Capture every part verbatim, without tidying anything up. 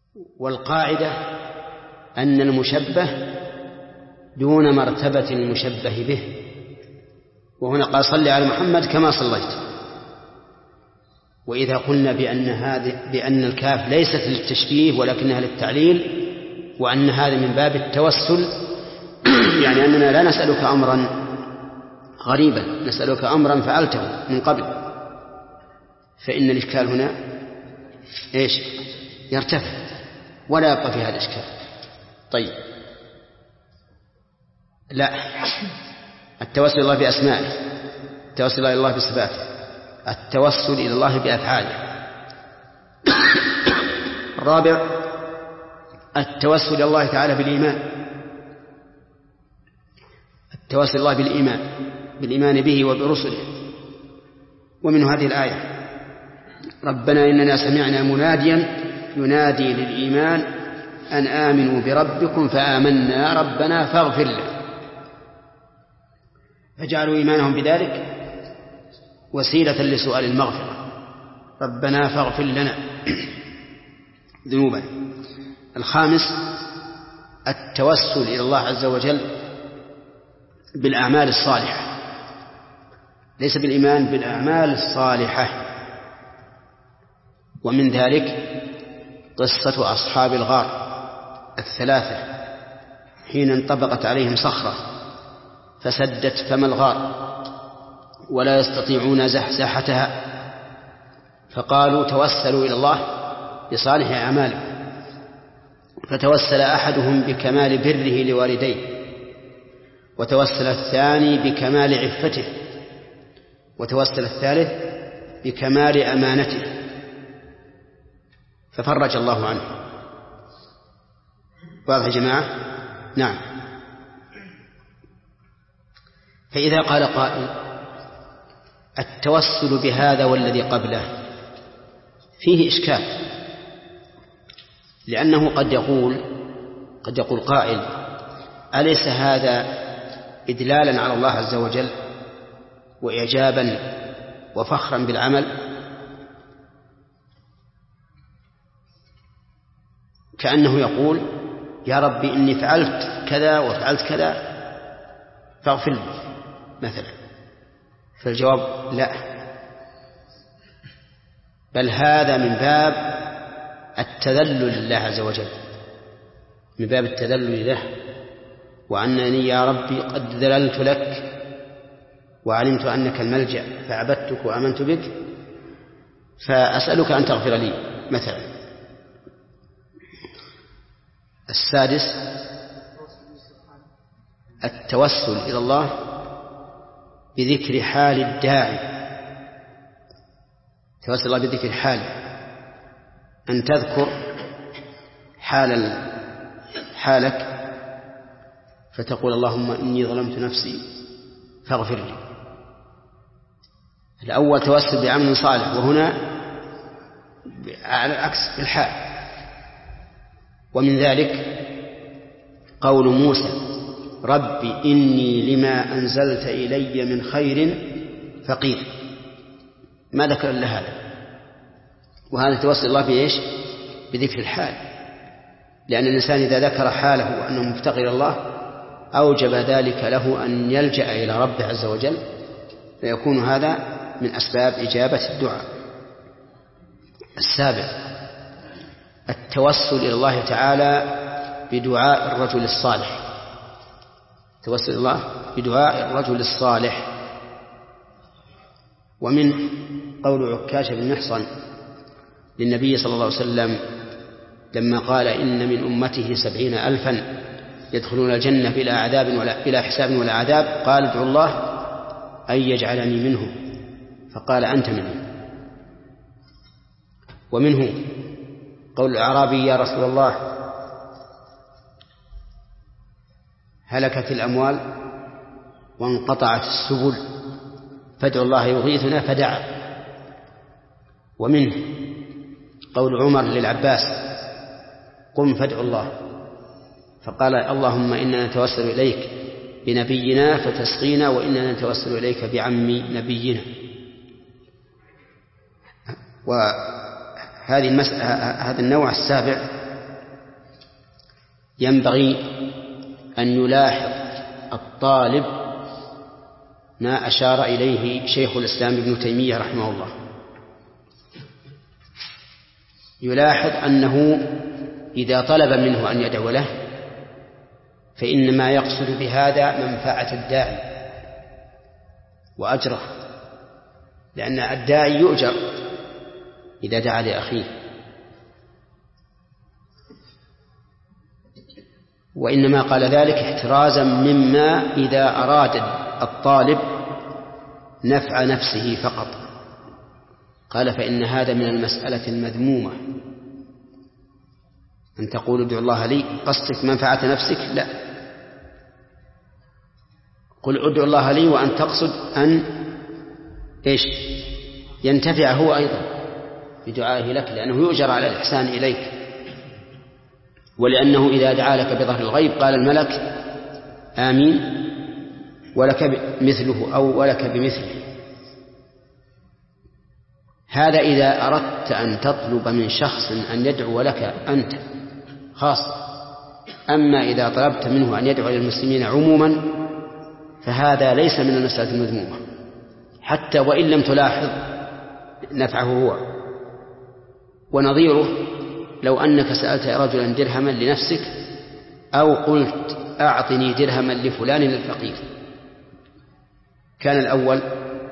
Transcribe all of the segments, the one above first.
والقاعدة أن المشبه دون مرتبة المشبه به، وهنا قال صل على محمد كما صليت. وإذا قلنا بأن هذه بأن الكاف ليست للتشبيه ولكنها للتعليل، وأن هذا من باب التوسل، يعني أننا لا نسألك أمرا غريبا، نسألك أمرا فعلته من قبل، فإن الإشكال هنا إيش؟ يرتفع ولا يبقى في هذا الإشكال. طيب، لا، التوسل إلى الله بأسمائه، التوسل إلى الله بصفاته، التوسل إلى الله بأفعاله. الرابع التوسل إلى الله تعالى بالإيمان، التوسل إلى الله بالإيمان بالإيمان به وبرسله. ومن هذه الآية ربنا إننا سمعنا مناديا ينادي للإيمان أن آمنوا بربكم فآمنا ربنا فاغفر لنا، فجعلوا إيمانهم بذلك وسيلة لسؤال المغفرة، ربنا فاغفر لنا ذنوبنا. الخامس التوسل إلى الله عز وجل بالأعمال الصالحة، ليس بالإيمان، بالأعمال الصالحة. ومن ذلك قصة أصحاب الغار الثلاثة حين انطبقت عليهم صخرة فسدت فم الغار ولا يستطيعون زحزحتها، فقالوا توسلوا إلى الله بصالح أعمالهم، فتوسل أحدهم بكمال بره لوالديه، وتوسل الثاني بكمال عفته، وتوسل الثالث بكمال أمانته، ففرج الله عنه. واضح يا جماعة؟ نعم. فإذا قال قائل التوسل بهذا والذي قبله فيه إشكال، لأنه قد يقول قد يقول قائل أليس هذا إدلالا على الله عز وجل وإعجابا وفخرا بالعمل؟ كأنه يقول يا ربي إني فعلت كذا وفعلت كذا فاغفر لي مثلا. فالجواب لا، بل هذا من باب التذلل لله عز وجل، من باب التذلل له، وأنني يا ربي قد ذللت لك وعلمت أنك الملجأ فعبدتك وآمنت بك فأسألك أن تغفر لي مثلا. السادس التوسل إلى الله بذكر حال الداعي، توسل الله بذكر حاله، أن تذكر حال حالك فتقول اللهم إني ظلمت نفسي فاغفر لي. الأول توسل بعمل صالح، وهنا على العكس بالحال. ومن ذلك قول موسى ربي إني لما أنزلت إلي من خير فقير، ما ذكر إلا هذا. وهذا توسل الله بإيش؟ بذكر الحال، لأن الإنسان إذا ذكر حاله وأنه مفتقر إلى الله أوجب ذلك له أن يلجأ إلى ربه عز وجل، فيكون هذا من أسباب إجابة الدعاء. السابع التوسل إلى الله تعالى بدعاء الرجل الصالح، توسل الله بدعاء الرجل الصالح. ومن قول عكاشة بن محصن للنبي صلى الله عليه وسلم لما قال إن من أمته سبعين ألفا يدخلون الجنة بلا عذاب ولا بلا حساب ولا عذاب، قال ادعوا الله أن يجعلني منهم، فقال أنت منهم. ومنه قول الأعرابي يا رسول الله هلكت الأموال وانقطعت السبل فادعوا الله يغيثنا فدعا. ومنه قول عمر للعباس قم فادعوا الله، فقال اللهم إننا نتوسل إليك بنبينا فتسقينا، وإننا نتوسل إليك بعم نبينا. وهذه المسألة هذا النوع السابع ينبغي أن يلاحظ الطالب ما أشار إليه شيخ الإسلام ابن تيمية رحمه الله. يلاحظ أنه إذا طلب منه أن يدعو له فإنما يقصد بهذا منفعة الداعي وأجره، لأن الداعي يؤجر إذا دعا لأخيه، وإنما قال ذلك احترازا مما إذا أراد الطالب نفع نفسه فقط. قال فإن هذا من المسألة المذمومة، أن تقول ادعو الله لي قصدك منفعة نفسك، لا، قل ادعو الله لي وأن تقصد أن إيش ينتفع هو أيضا بدعائه لك، لأنه يؤجر على الإحسان إليك، ولأنه إذا دعا لك بظهر الغيب قال الملك آمين ولك مثله أو ولك بمثله. هذا إذا أردت أن تطلب من شخص أن يدعو لك أنت خاصة. أما إذا طلبت منه أن يدعو للمسلمين عموما فهذا ليس من المسألة المذمومة، حتى وإن لم تلاحظ نفعه هو. ونظيره لو أنك سألت رجلا درهما لنفسك أو قلت أعطني درهما لفلان الفقير، كان الأول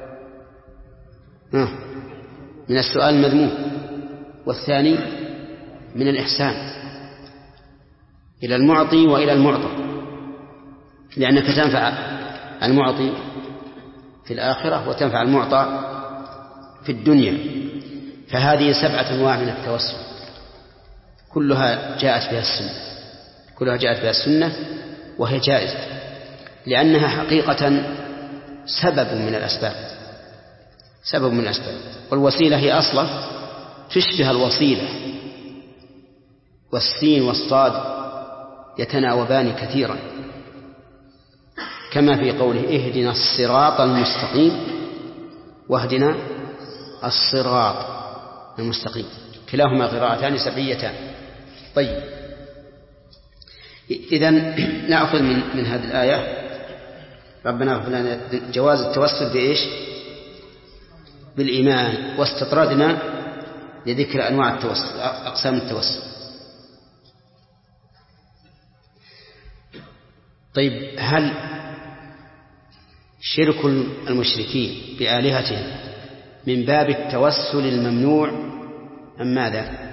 من السؤال المذموم، والثاني من الإحسان إلى المعطي وإلى المعطى، لأنك تنفع المعطي في الآخرة وتنفع المعطى في الدنيا. فهذه سبعة أنواع من التوسل كلها جاءت بها السنة كلها جاءت بها السنة وهي جائزة، لأنها حقيقة سبب من الأسباب سبب من الأسباب والوسيلة هي أصلا تشبه الوصيلة، والسين والصاد يتناوبان كثيرا، كما في قوله اهدنا الصراط المستقيم واهدنا الصراط المستقيم، كلاهما قراءتان سبعيتان. طيب، إذن نأخذ من, من هذه الآية ربنا اغفر لنا جواز التوسل بإيش؟ بالإيمان، واستطردنا لذكر أنواع التوسل أقسام التوسل. طيب، هل شرك المشركين بآلهتهم من باب التوسل الممنوع أم ماذا؟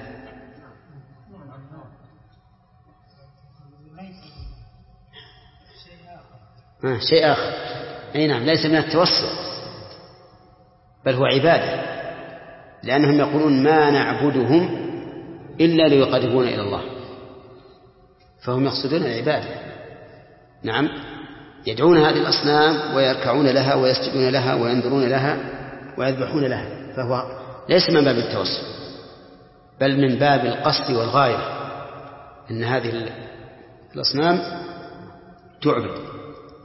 آه شيء آخر. أي نعم، ليس من التوسل بل هو عبادة، لأنهم يقولون ما نعبدهم إلا ليقربونا إلى الله، فهم يقصدون العبادة. نعم، يدعون هذه الأصنام ويركعون لها ويسجدون لها وينذرون لها ويذبحون لها، فهو ليس من باب التوسل بل من باب القصد والغاية، أن هذه الأصنام تعبد.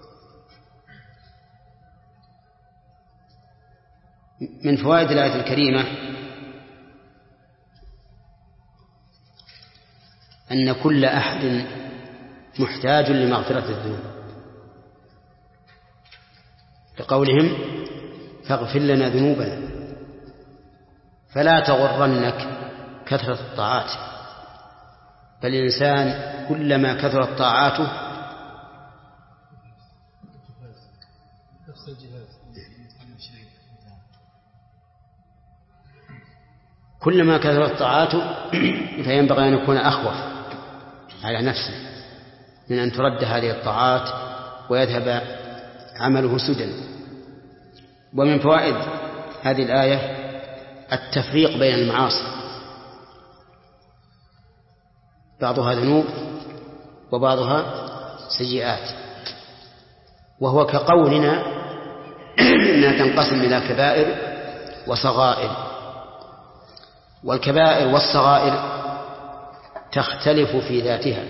من فوائد الآية الكريمة أن كل أحد محتاج لمغفرة الذنوب، لقولهم فاغفر لنا ذنوبنا، فلا تغرنك كثرة الطاعات، بل الإنسان كلما كثرت طاعاته كلما كثرت طاعاته فينبغي أن يكون أخوف على نفسه من أن ترد هذه الطاعات ويذهب عمله سدى. ومن فوائد هذه الآية التفريق بين المعاصي، بعضها ذنوب وبعضها سيئات، وهو كقولنا إنها تنقسم إلى كبائر وصغائر، والكبائر والصغائر تختلف في ذاتها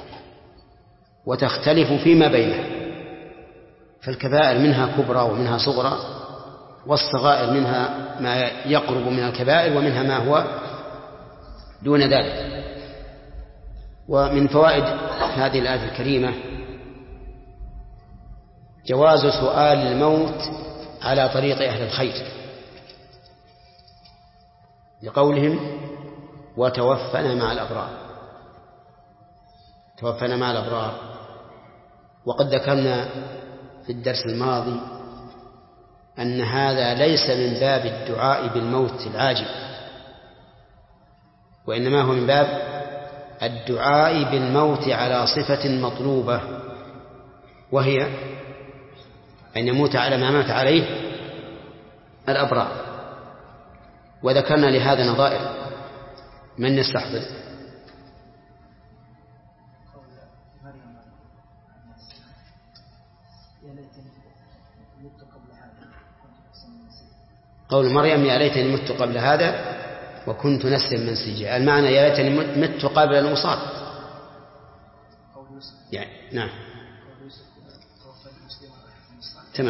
وتختلف فيما بينها، فالكبائر منها كبرى ومنها صغرى، والصغائر منها ما يقرب من الكبائر ومنها ما هو دون ذلك. ومن فوائد هذه الآية الكريمة جواز سؤال الموت على طريق أهل الخير، لقولهم وتوفنا مع الأبرار، توفنا مع الأبرار. وقد ذكرنا في الدرس الماضي أن هذا ليس من باب الدعاء بالموت العاجل، وإنما هو من باب الدعاء بالموت على صفة مطلوبة، وهي أن يموت على ما مات عليه الأبرار. وذكرنا لهذا نظائر، من يستحضر؟ قول مريم يا ليتني مت قبل هذا وكنت نسيا منسيا، المعنى يا ليتني مت قبل المصاب يعني. نعم تمام.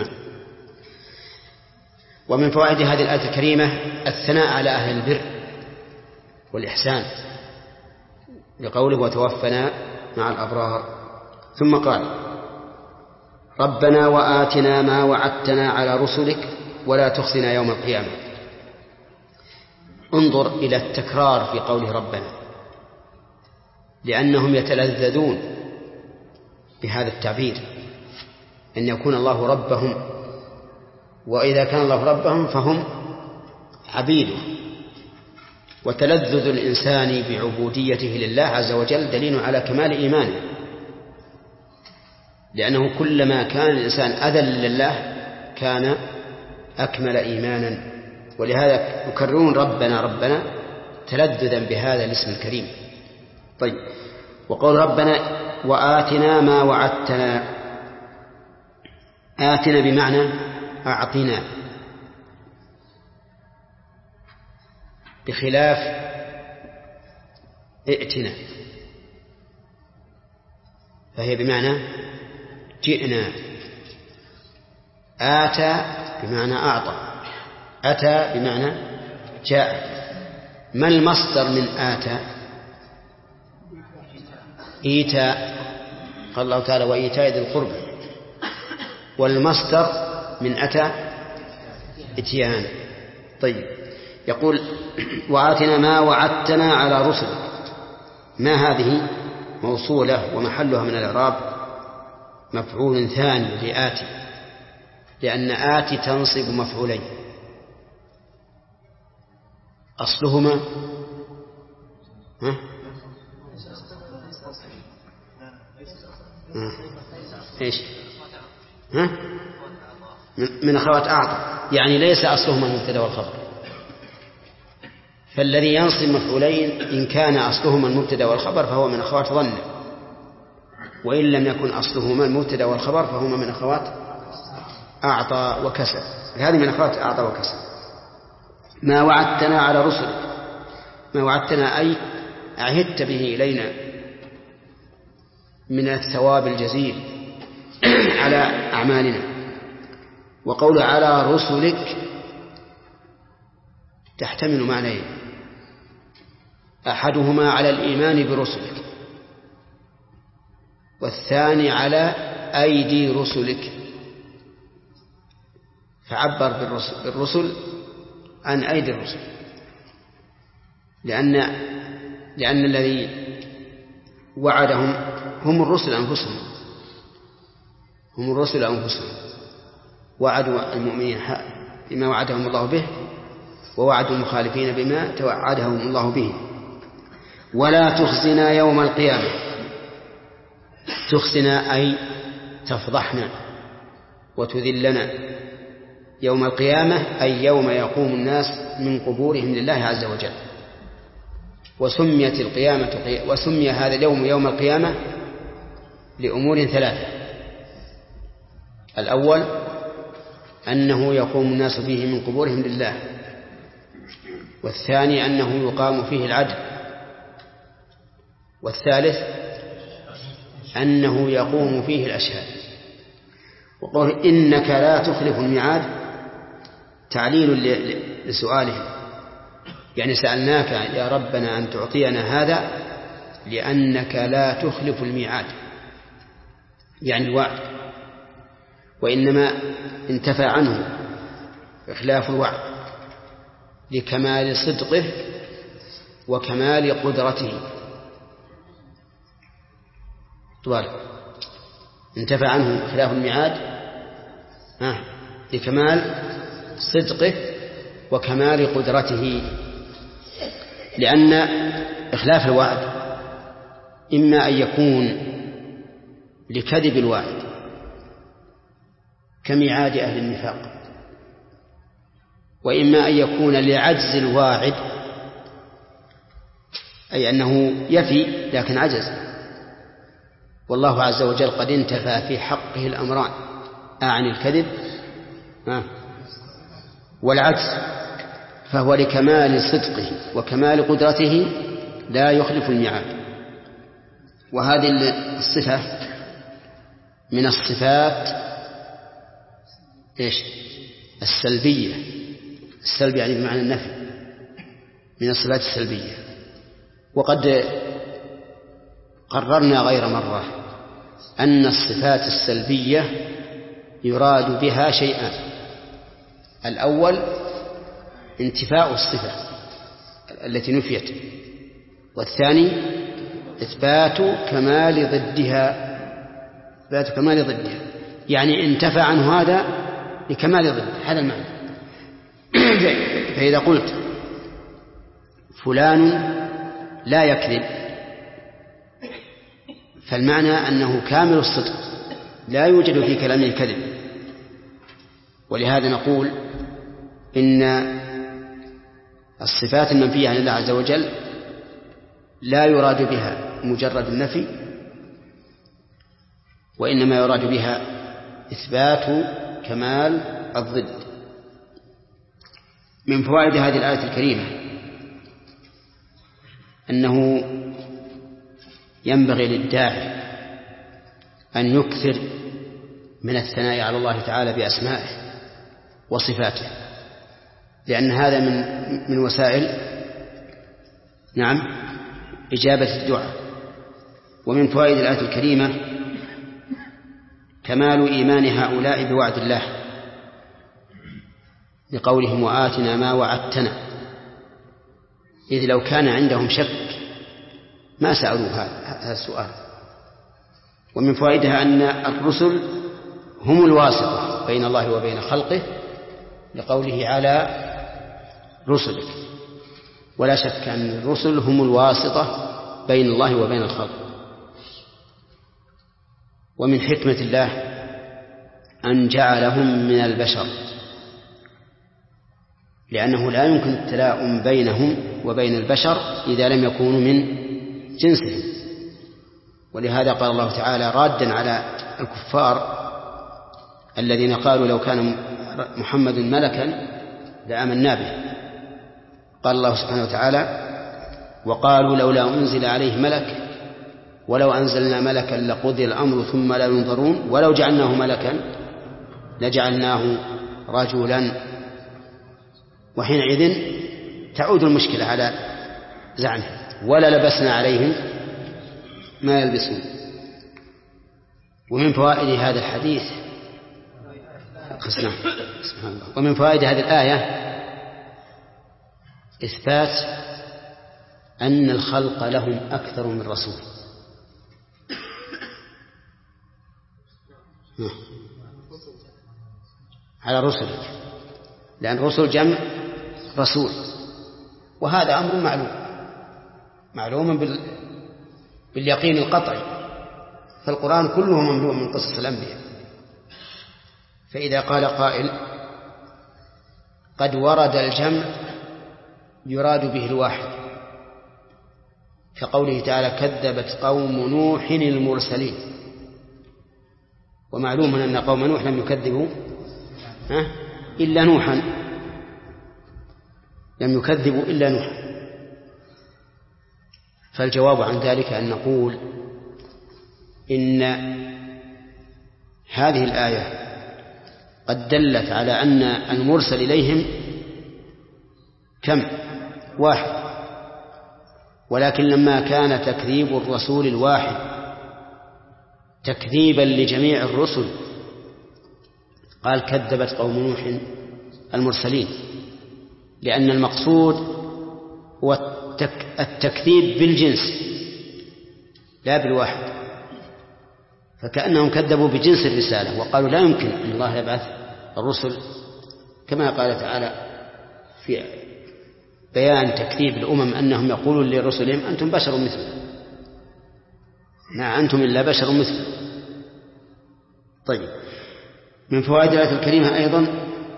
ومن فوائد هذه الآية الكريمة الثناء على أهل البر والإحسان، لقوله وتوفنا مع الأبرار. ثم قال ربنا وآتنا ما وعدتنا على رسلك ولا تخزنا يوم القيامة. انظر إلى التكرار في قوله ربنا، لأنهم يتلذذون بهذا التعبير أن يكون الله ربهم، وإذا كان الله ربهم فهم عبيده. وتلذذ الإنسان بعبوديته لله عز وجل دليل على كمال إيمانه، لأنه كلما كان الإنسان أذل لله كان أكمل إيمانا. ولهذا يكررون ربنا ربنا تلذذا بهذا الاسم الكريم. طيب، وقول ربنا وآتنا ما وعدتنا، آتنا بمعنى أعطنا، بخلاف ائتنا فهي بمعنى جئنا. آتى بمعنى أعطى، أتى بمعنى جاء. ما المصدر من آتى؟ إيتاء، قال الله تعالى وإيتاء ذي القربى. والمصدر من أتى إتيان. طيب، يقول وآتنا ما وعدتنا على رسلك. ما هذه موصولة ومحلها من الإعراب مفعول ثاني لآتي، لأن آتي تنصب مفعولين أصلهما ها؟ ها؟ إيش ها؟ من أخوات أعطى، يعني ليس أصلهما المبتدأ والخبر. فالذي ينصب مفعولين إن كان أصلهما المبتدأ والخبر فهو من أخوات ظن، وإن لم يكن أصلهما المبتدأ والخبر فهما من أخوات أعطى وكسب. هذه من أخوات أعطى وكسب. ما وعدتنا على رسلك، ما وعدتنا أي عهدت به إلينا من الثواب الجزيل على أعمالنا. وقول على رسلك تحتمل معنيين، أحدهما على الإيمان برسلك، والثاني على أيدي رسلك. فعبر بالرسل, بالرسل عن أيدي الرسل، لأن لأن الذي وعدهم هم الرسل أنفسهم، هم الرسل أنفسهم وعدوا المؤمنين بما وعدهم الله به، ووعدوا المخالفين بما توعدهم الله به. ولا تخزنا يوم القيامة. تخزنا أي تفضحنا وتذلنا يوم القيامة، أي يوم يقوم الناس من قبورهم لله عز وجل. وسميت القيامة وسمي هذا اليوم يوم القيامة لأمور ثلاثة. الأول أنه يقوم الناس فيه من قبورهم لله، والثاني أنه يقام فيه العدل، والثالث أنه يقوم فيه الأشهاد. وقول إنك لا تخلف الميعاد تعليل لسؤالهم، يعني سألناك يا ربنا أن تعطينا هذا لأنك لا تخلف الميعاد يعني الوعد، وإنما انتفى عنه إخلاف الوعد لكمال صدقه وكمال قدرته. طوال انتفى عنه إخلاف الميعاد آه. لكمال صدقه وكمال قدرته، لأن إخلاف الوعد إما أن يكون لكذب الواعد كميعاد أهل النفاق، وإما أن يكون لعجز الواعد أي أنه يفي لكن عجز، والله عز وجل قد انتفى في حقه الأمران عن الكذب والعجز، فهو لكمال صدقه وكمال قدرته لا يخلف الميعاد. وهذه الصفة من الصفات إيش؟ السلبية. السلب يعني بمعنى النفي، من الصفات السلبية. وقد قررنا غير مرة أن الصفات السلبية يراد بها شيئان: الأول انتفاء الصفة التي نفيت، والثاني إثبات كمال ضدها إثبات كمال ضدها يعني انتفى عنه هذا لكمال ضد هذا المعنى. فإذا قلت فلان لا يكذب فالمعنى أنه كامل الصدق لا يوجد في كلامه كذب، ولهذا نقول إن الصفات المنفية عن الله عز وجل لا يراد بها مجرد النفي، وإنما يراد بها إثبات كمال الضد. من فوائد هذه الآية الكريمة أنه ينبغي للداعي أن يكثر من الثناء على الله تعالى بأسمائه وصفاته، لأن هذا من من وسائل نعم إجابة الدعاء. ومن فوائد الآية الكريمة كمال إيمان هؤلاء بوعد الله لقولهم وآتنا ما وعدتنا، إذ لو كان عندهم شك ما سألوا هذا السؤال. ومن فوائدها أن الرسل هم الواسطة بين الله وبين خلقه لقوله على رسلك، ولا شك أن الرسل هم الواسطة بين الله وبين الخلق. ومن حكمة الله أن جعلهم من البشر، لأنه لا يمكن التلاؤم بينهم وبين البشر إذا لم يكونوا من جنسهم. ولهذا قال الله تعالى رادا على الكفار الذين قالوا لو كان محمد ملكا لآمنا به، قال الله سبحانه وتعالى وقالوا لولا أنزل عليه ملك ولو أنزلنا ملكا لقضي الأمر ثم لا ينظرون ولو جعلناه ملكا لجعلناه رجلا، وحينئذ تعود المشكلة على زعمه ولا لبسنا عليهم ما يلبسون. ومن فوائد هذا الحديث سبحان الله ومن فوائد هذه الآية إثبات أن الخلق لهم أكثر من رسول. على رسلك، لأن رسل جمع رسول، وهذا أمر معلوم معلوم باليقين القطعي، فالقرآن كله مملوء من قصص الأنبياء. فإذا قال قائل قد ورد الجمع يراد به الواحد كقوله تعالى كذبت قوم نوح المرسلين، ومعلوم أن قوم نوح لم يكذبوا إلا نوحا لم يكذبوا إلا نوحا. فالجواب عن ذلك أن نقول إن هذه الآية قد دلت على أن المرسل إليهم كم؟ واحد، ولكن لما كان تكذيب الرسول الواحد تكذيبا لجميع الرسل قال كذبت قوم نوح المرسلين، لأن المقصود هو التكذيب بالجنس لا بالواحد، فكأنهم كذبوا بجنس الرسالة وقالوا لا يمكن أن الله يبعث الرسل، كما قال تعالى في بيان تكذيب الأمم أنهم يقولون لرسلهم أنتم بشر مثلنا، ما أنتم إلا بشر مثلنا. طيب، من فوائد الآية الكريمة أيضا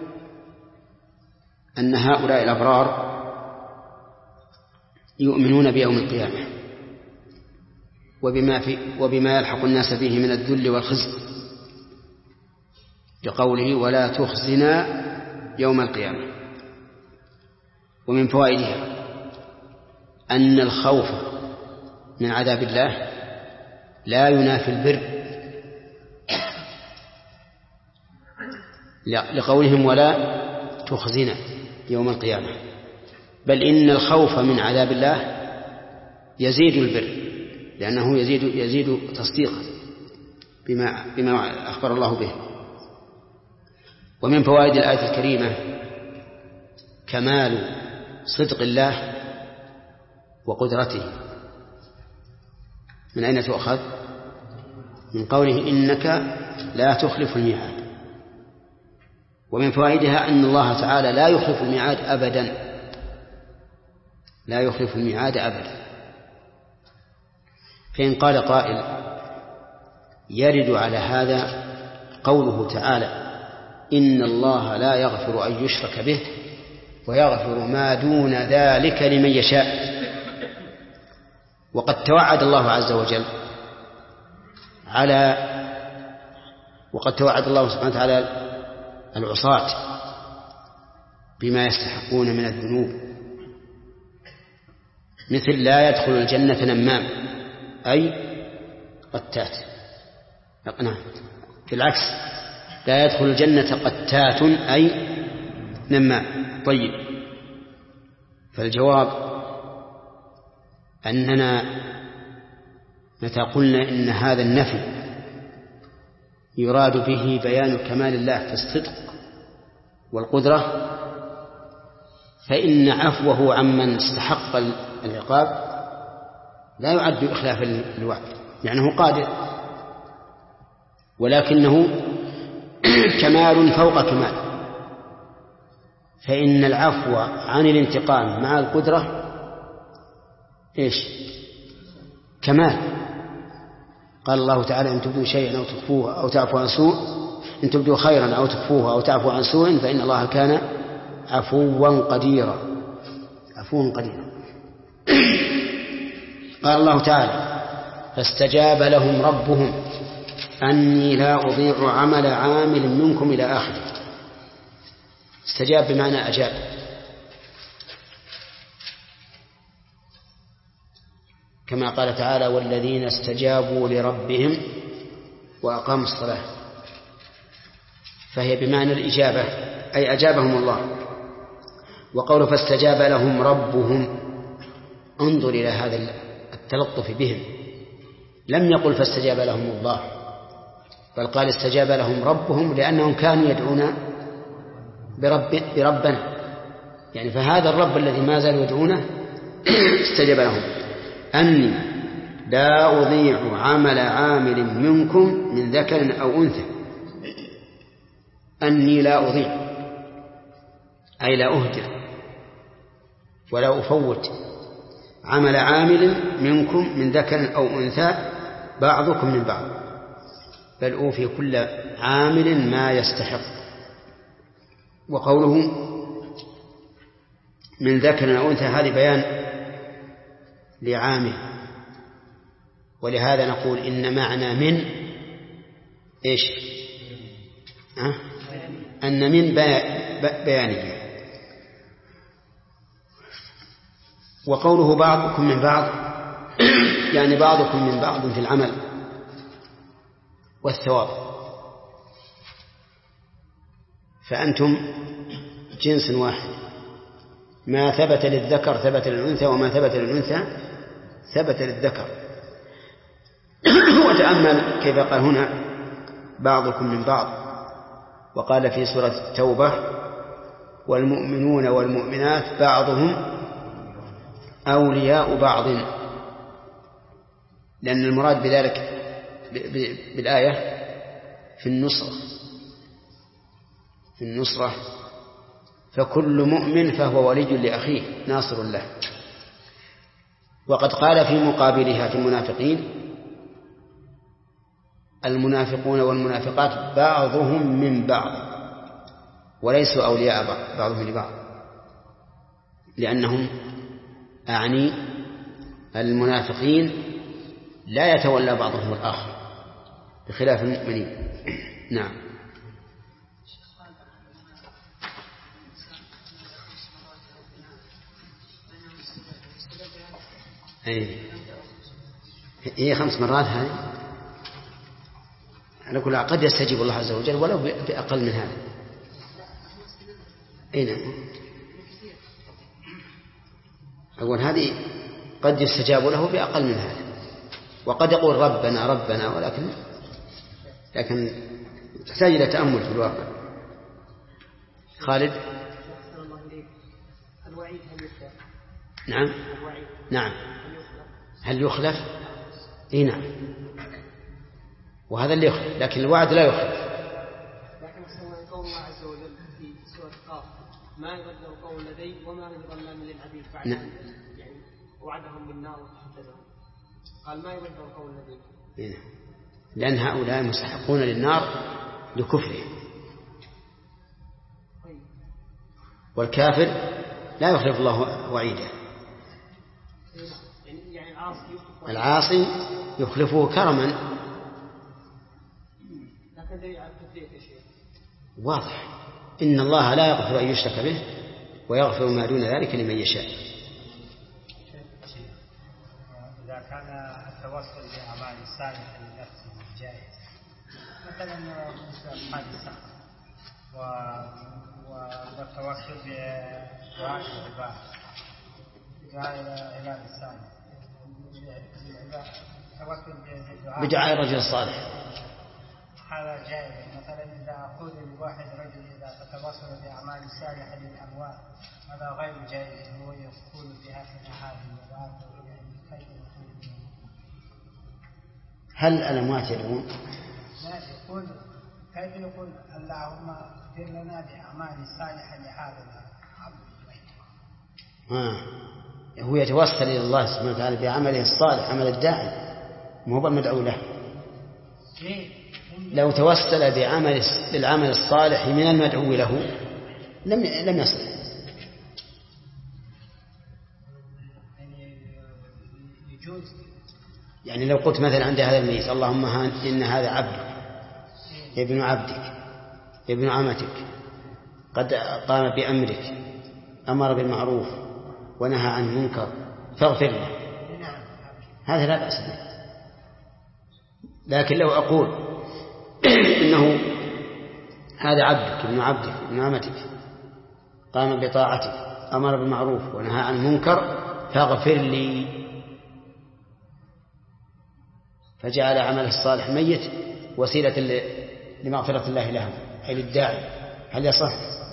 أن هؤلاء الأبرار يؤمنون بيوم القيامة وبما, في وبما يلحق الناس به من الذل والخزي، لقوله ولا تخزنا يوم القيامة. ومن فوائدها أن الخوف من عذاب الله لا ينافي البر، لقولهم ولا تخزنا يوم القيامة، بل إن الخوف من عذاب الله يزيد البر، لأنه يزيد يزيد تصديقا بما بما أخبر الله به. ومن فوائد الآية الكريمة كمال صدق الله وقدرته. من أين تؤخذ؟ من قوله إنك لا تخلف الميعاد. ومن فوائدها أن الله تعالى لا يخلف الميعاد أبدا، لا يخلف الميعاد أبدا. فإن قال قائل يرد على هذا قوله تعالى إن الله لا يغفر أن يشرك به ويغفر ما دون ذلك لمن يشاء، وقد توعد الله عز وجل على وقد توعد الله سبحانه وتعالى العصاة بما يستحقون من الذنوب، مثل لا يدخل الجنة نمام أي قتات، نعم في العكس لا يدخل الجنة قتات أي نمام. طيب، فالجواب أننا متى قلنا إن هذا النفي يراد به بيان كمال الله في الصدق والقدرة، فإن عفوه عمن استحق العقاب لا يعد إخلاف الوعد، لأنه قادر، ولكنه كمال فوق كمال. فإن العفو عن الانتقام مع القدرة إيش؟ كمال. قال الله تعالى إن تبدوا شيئا أو تخفوه أو تعفو عن سوء إن تبدوا خيرا أو تخفوه أو تعفو عن سوء فإن الله كان عفوا قديرا، عفوا قديرا. قال الله تعالى فاستجاب لهم ربهم أني لا أضيع عمل عامل منكم إلى آخره. استجاب بمعنى أجاب، كما قال تعالى والذين استجابوا لربهم وأقاموا الصلاة، فهي بمعنى الإجابة أي أجابهم الله. وقوله فاستجاب لهم ربهم، انظر إلى هذا التلطف بهم، لم يقل فاستجاب لهم الله، بل قال استجاب لهم ربهم لأنهم كانوا يدعون برب بربنا، يعني فهذا الرب الذي ما زالوا يدعونه استجاب لهم. أني لا أضيع عمل عامل منكم من ذكر أو أنثى، أني لا أضيع أي لا أهدر ولا أفوت عمل عامل منكم من ذكر أو أنثى بعضكم من بعض، بل أوفي كل عامل ما يستحق. وقوله من ذكر أو أنثى هذه بيان لعامل، ولهذا نقول إن معنى من إيش؟ أه؟ أن من بيانية. وقوله بعضكم من بعض يعني بعضكم من بعض في العمل والثواب، فأنتم جنس واحد، ما ثبت للذكر ثبت للأنثى وما ثبت للأنثى ثبت للذكر. وتأمل كيف قال هنا بعضكم من بعض، وقال في سورة التوبة والمؤمنون والمؤمنات بعضهم أولياء بعض، لأن المراد بذلك بالآية في النصرة في النصرة فكل مؤمن فهو ولي لأخيه ناصر له. وقد قال في مقابلها في المنافقين المنافقون والمنافقات بعضهم من بعض وليسوا أولياء بعضهم لبعض، لأنهم أعني المنافقين لا يتولى بعضهم الآخر بخلاف المؤمنين. نعم. أي هي خمس مرات هذه على كل قد يستجيب الله عز وجل ولو بأقل من هذا. أي نعم. أقول هذه قد يستجاب له بأقل من هذا، وقد يقول ربنا ربنا ولكن لكن تحتاج إلى تأمل في الواقع. خالد. نعم نعم هل يخلف؟ اي نعم، وهذا اللي يخلف، لكن الوعد لا يخلف. لكن قول الله عز وجل في سورة قاف ما يبدل قول لدي وما من ظلام للعبيد بعد نعم. يعني وعدهم بالنار وتحدثهم، قال ما يبدل قول لدي. نعم. لأن هؤلاء مستحقون للنار لكفرهم، والكافر لا يخلف الله وعيده. العاصي يخلفه كرما. واضح إن الله لا يغفر أن يشرك به ويغفر ما دون ذلك لمن يشاء. إذا كان التوسل بأعمال الصالحة لنفسه جائز، مثلا أصحاب الصخر والتوسل بدعاء العباد دعاء إلى الصالح بدعاء الرجل الصالح هذا جائز. مثلا إذا أقول لواحد رجل إذا تتوسل بأعمال صالحة للأموات هذا غير جائز، هو يقول بهذه هذه. هل الأموات يدعون؟ لا، يقول كيف يقول اللهم اغفر لنا بأعمال صالحة لهذا العبد. آه. هو يتوسل إلى الله سبحانه وتعالى بعمله الصالح، عمل الداعي، مو بالمدعو له. لو توسل بعمل بالعمل الصالح من المدعو له لم لم يصل. يعني لو قلت مثلا عند هذا الميت اللهم إن هذا عبدك ابن عبدك ابن عمتك قد قام بأمرك أمر بالمعروف ونهى عن المنكر فاغفر له، هذا لا بأس به. لكن لو أقول إنه هذا عبدك ابن عبدك ابن عمتك قام بطاعتك أمر بالمعروف ونهى عن المنكر فاغفر لي، فجعل عمل الصالح ميت وسيلة لمغفرة الله له أي للداعي، هل يصح؟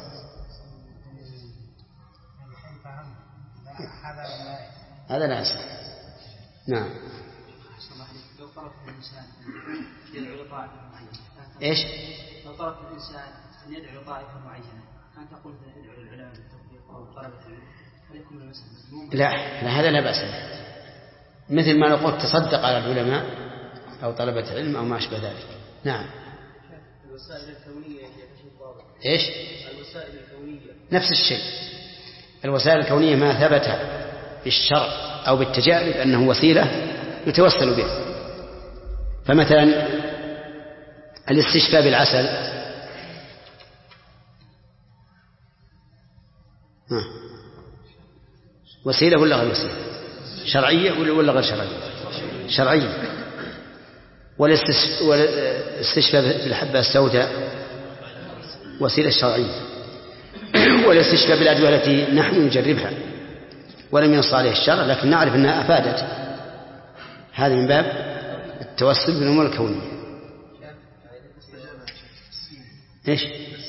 هذا لا يصح. نعم. لو طلب الإنسان يدعو لطائفة معينة، إيش؟ لو طلب الإنسان أن يدعو لطائفة معينة كان تقول يدعو للعلماء بالتوفيق أو طلبة العلم، هل يكون المسألة؟ لا لا، هذا لا بأس به، مثل ما نقول تصدق على العلماء أو طلبة علم أو ما أشبه ذلك. نعم. الوسائل الكونية إيش؟ الوسائل الكونية نفس الشيء. الوسائل الكونية ما ثبت بالشرع أو بالتجارب أنه وسيلة يتوسل به. فمثلا الاستشفاء بالعسل ها. وسيلة ولا غير وسيلة؟ شرعية ولا غير شرعية؟ شرعية. والاستشفاء بالحبة السوداء وسيلة شرعية. والاستشفاء بالأدوية التي نحن نجربها ولم ينص عليه الشرع لكن نعرف أنها أفادت هذا من باب التوسل بالأمور الكونية. إيش؟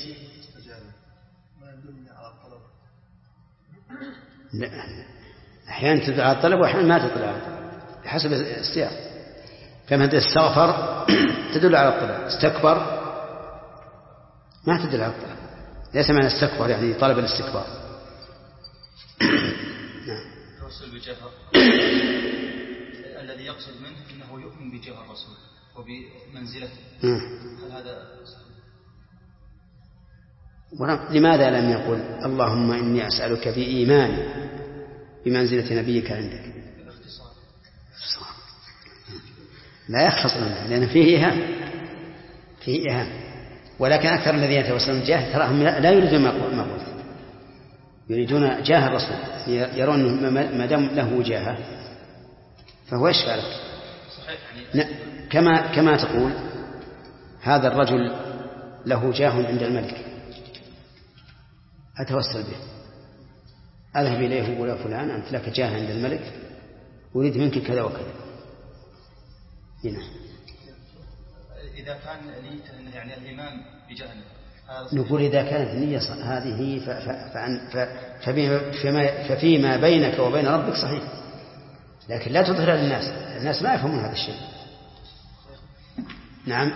لا، أحيانا تدل على الطلب وأحيانا ما تدل على الطلب حسب السياق. كما استغفر تدل على الطلب، استكبر ما تدل على الطلب، ليس معنى استكبر يعني طلب الاستكبار. نعم. التوسل بجاه الذي يقصد منه انه يؤمن بجاه الرسول وبمنزلته، هل هذا لماذا لم يقل اللهم إني أسألك بإيمان بمنزلة نبيك عندك؟ لا يخلص منه لأن فيه إيهام، فيه إيهام. ولكن أكثر الذين يتوسلون الجاه تراهم لا يريدون ما قلت، يريدون جاه الرسول، يرون ما دام له جاهه فهو يشفع لك. كما كما تقول هذا الرجل له جاه عند الملك أتوسل به، أذهب إليه ولا فلان أنت لك جاه عند الملك أريد منك كذا وكذا. هنا إذا كان نيته يعني الإيمان بجهنم نقول إذا كانت النية هذه ففيما, ففيما بينك وبين ربك صحيح، لكن لا تظهر للناس، الناس ما يفهمون هذا الشيء. نعم.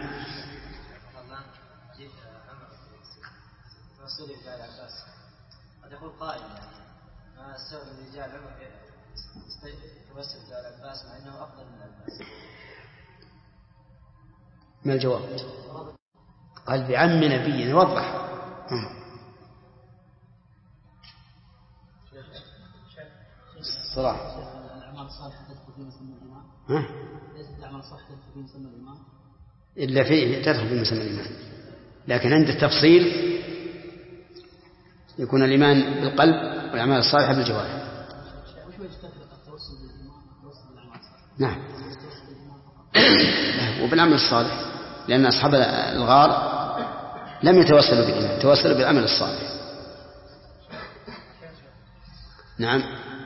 قد يقول قائل ما استوى الرجال عمر يتوسل إلى العباس مع أنه أفضل من العباس. ما الجواب؟ قال بعم نبي يوضح. صراحة الأعمال الصالحة تدخل في مسمى الإيمان. ها؟ ليست الأعمال الصالحة تدخل في مسمى الإيمان. إلا فيه تدخل في مسمى الإيمان، لكن عند التفصيل يكون الإيمان بالقلب والأعمال الصالحة بالجوارح. وش وجه تفرق التوسل بالإيمان والتوسل بالأعمال الصالحة؟ نعم. وبالعمل الصالح، لأن أصحاب الغار لم يتوسلوا بالإيمان، توسلوا بالعمل الصالح. نعم.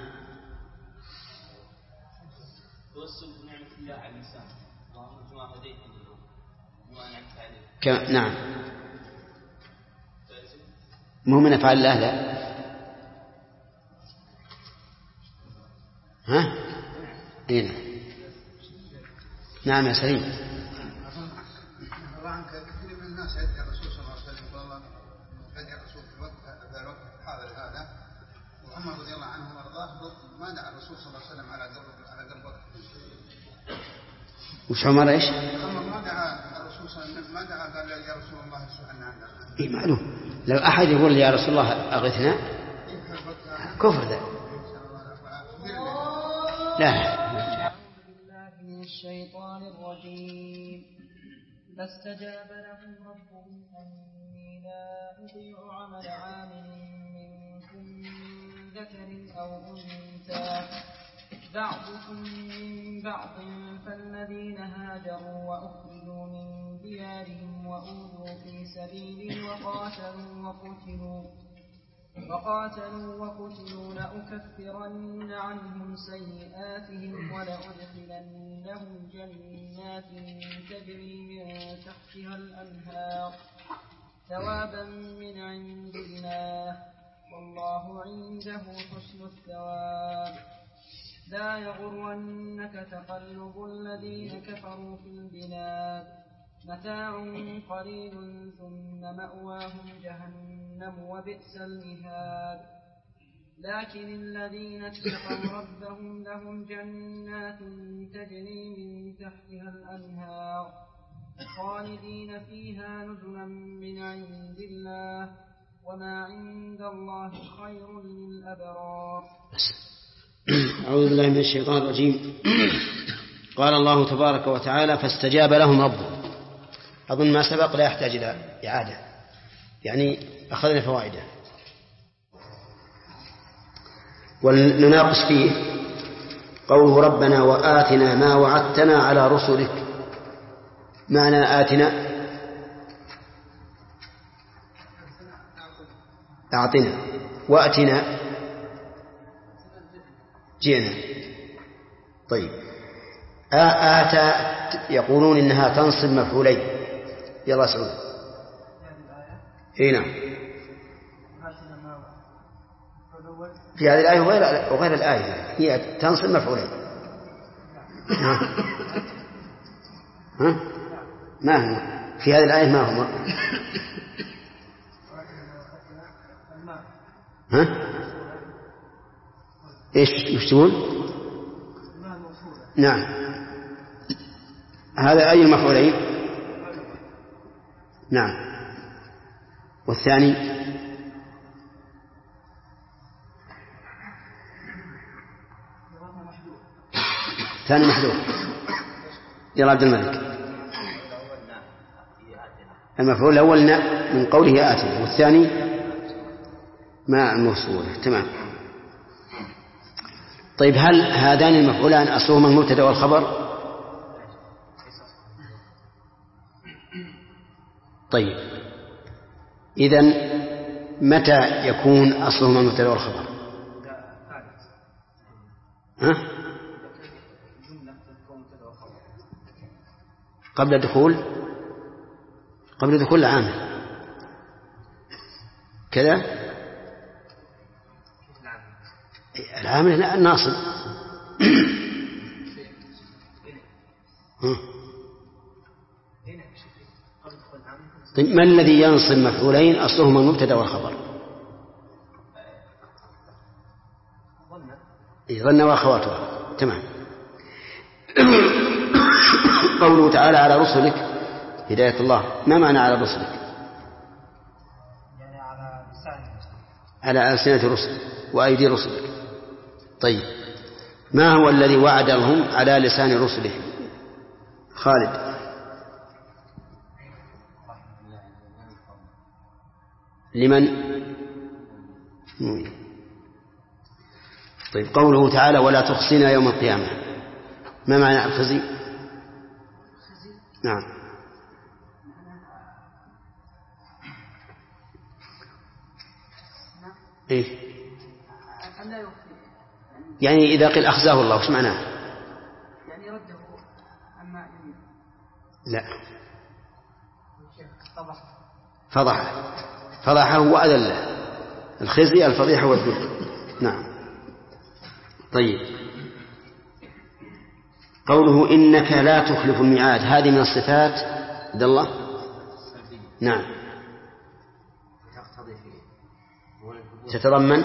توسل بنعمة الله على الإنسان، اللهم كما هديتني وما أنعمت عليه. كم... نعم. مو من أفعال الله لا. ها؟ إيه. نعم يا سليم. الله عنك كثير من الناس يدعي الرسول صلى الله عليه وسلم والله يدعي الرسول في الوقت في الوقت الحاضر هذا، وعمر رضي الله عنه وارضاه ما دعا الرسول صلى الله عليه وسلم على قبر على قبر وقت. وش عمر ايش؟ عمر ما دعا الرسول صلى الله عليه وسلم، ما دعا قال يا رسول الله اشفع عنا عندك. اي معلوم، لو احد يقول يا رسول الله اغثنا كفر ذا. لا. الشيطان الرجيم. فاستجاب لهم ربهم أني لا أضيع عمل عامل منكم من ذكر أو أنثى بعضكم من بعض، فالذين هاجروا وأخرجوا من ديارهم وأوذوا في سبيلي وقاتلوا وقتلوا وقاتلوا وقتلوا لأكفرن عنهم سيئاتهم ولأدخلنهم جنات تجري من تحتها الأنهار ثوابا من عند الله والله عنده حسن الثواب. لا يغرنك تقلب الذين كفروا في البلاد، متاع قليل ثم مأواهم جهنم وبئس المهاد. لكن الذين اتقوا ربهم لهم جنات تجري من تحتها الأنهار خالدين فيها نزلا من عند الله وما عند الله خير للأبرار. أعوذ بالله من الشيطان الرجيم. قال الله تبارك وتعالى فاستجاب لهم ربهم. أظن ما سبق لا يحتاج إلى إعادة، يعني أخذنا فوائده ونناقش فيه. قوله ربنا وآتنا ما وعدتنا على رسلك، معنى آتنا أعطنا، وأتنا جئنا. طيب آتى يقولون إنها تنصب مفعولين. يلا سعود. هنا في هذه الآية وغير, وغير الآية هي تنصب مفعولين. ها؟ ها؟ ما هو في هذه الآية ما هو ها؟ إيش يشتون؟ نعم هذا أي المفعولين؟ نعم. والثاني ثاني محذوف. يلا عبد الملك. المفعول الأول من قوله آتنا والثاني ما الموصولة. تمام. طيب هل هذان المفعولان أصلهما المبتدأ والخبر؟ طيب إذن متى يكون أصلهما المبتدأ والخبر؟ ها؟ قبل الدخول قبل دخول العامل كذا. العامل الناصب. طيب ما الذي ينصب مفعولين أصلهما المبتدأ والخبر؟ ظن وأخواتها. تمام. قوله تعالى على رسلك هداية الله، ما معنى على رسلك؟ يعني على لسان على ألسنة رسل وأيدي رسلك. طيب ما هو الذي وعد لهم على لسان رسله؟ خالد. لمن؟ طيب قوله تعالى ولا تخزنا يوم القيامة، ما معنى الخزي؟ نعم. إيه؟ يعني إذا قيل أخزاه الله وش معناه؟ يعني رده أما لا فضحه فضحه وأذله. الخزي الفضيحة والذل. نعم. طيب قوله إنك لا تخلف الميعاد، هذه من الصفات عبد الله؟ نعم. تتضمن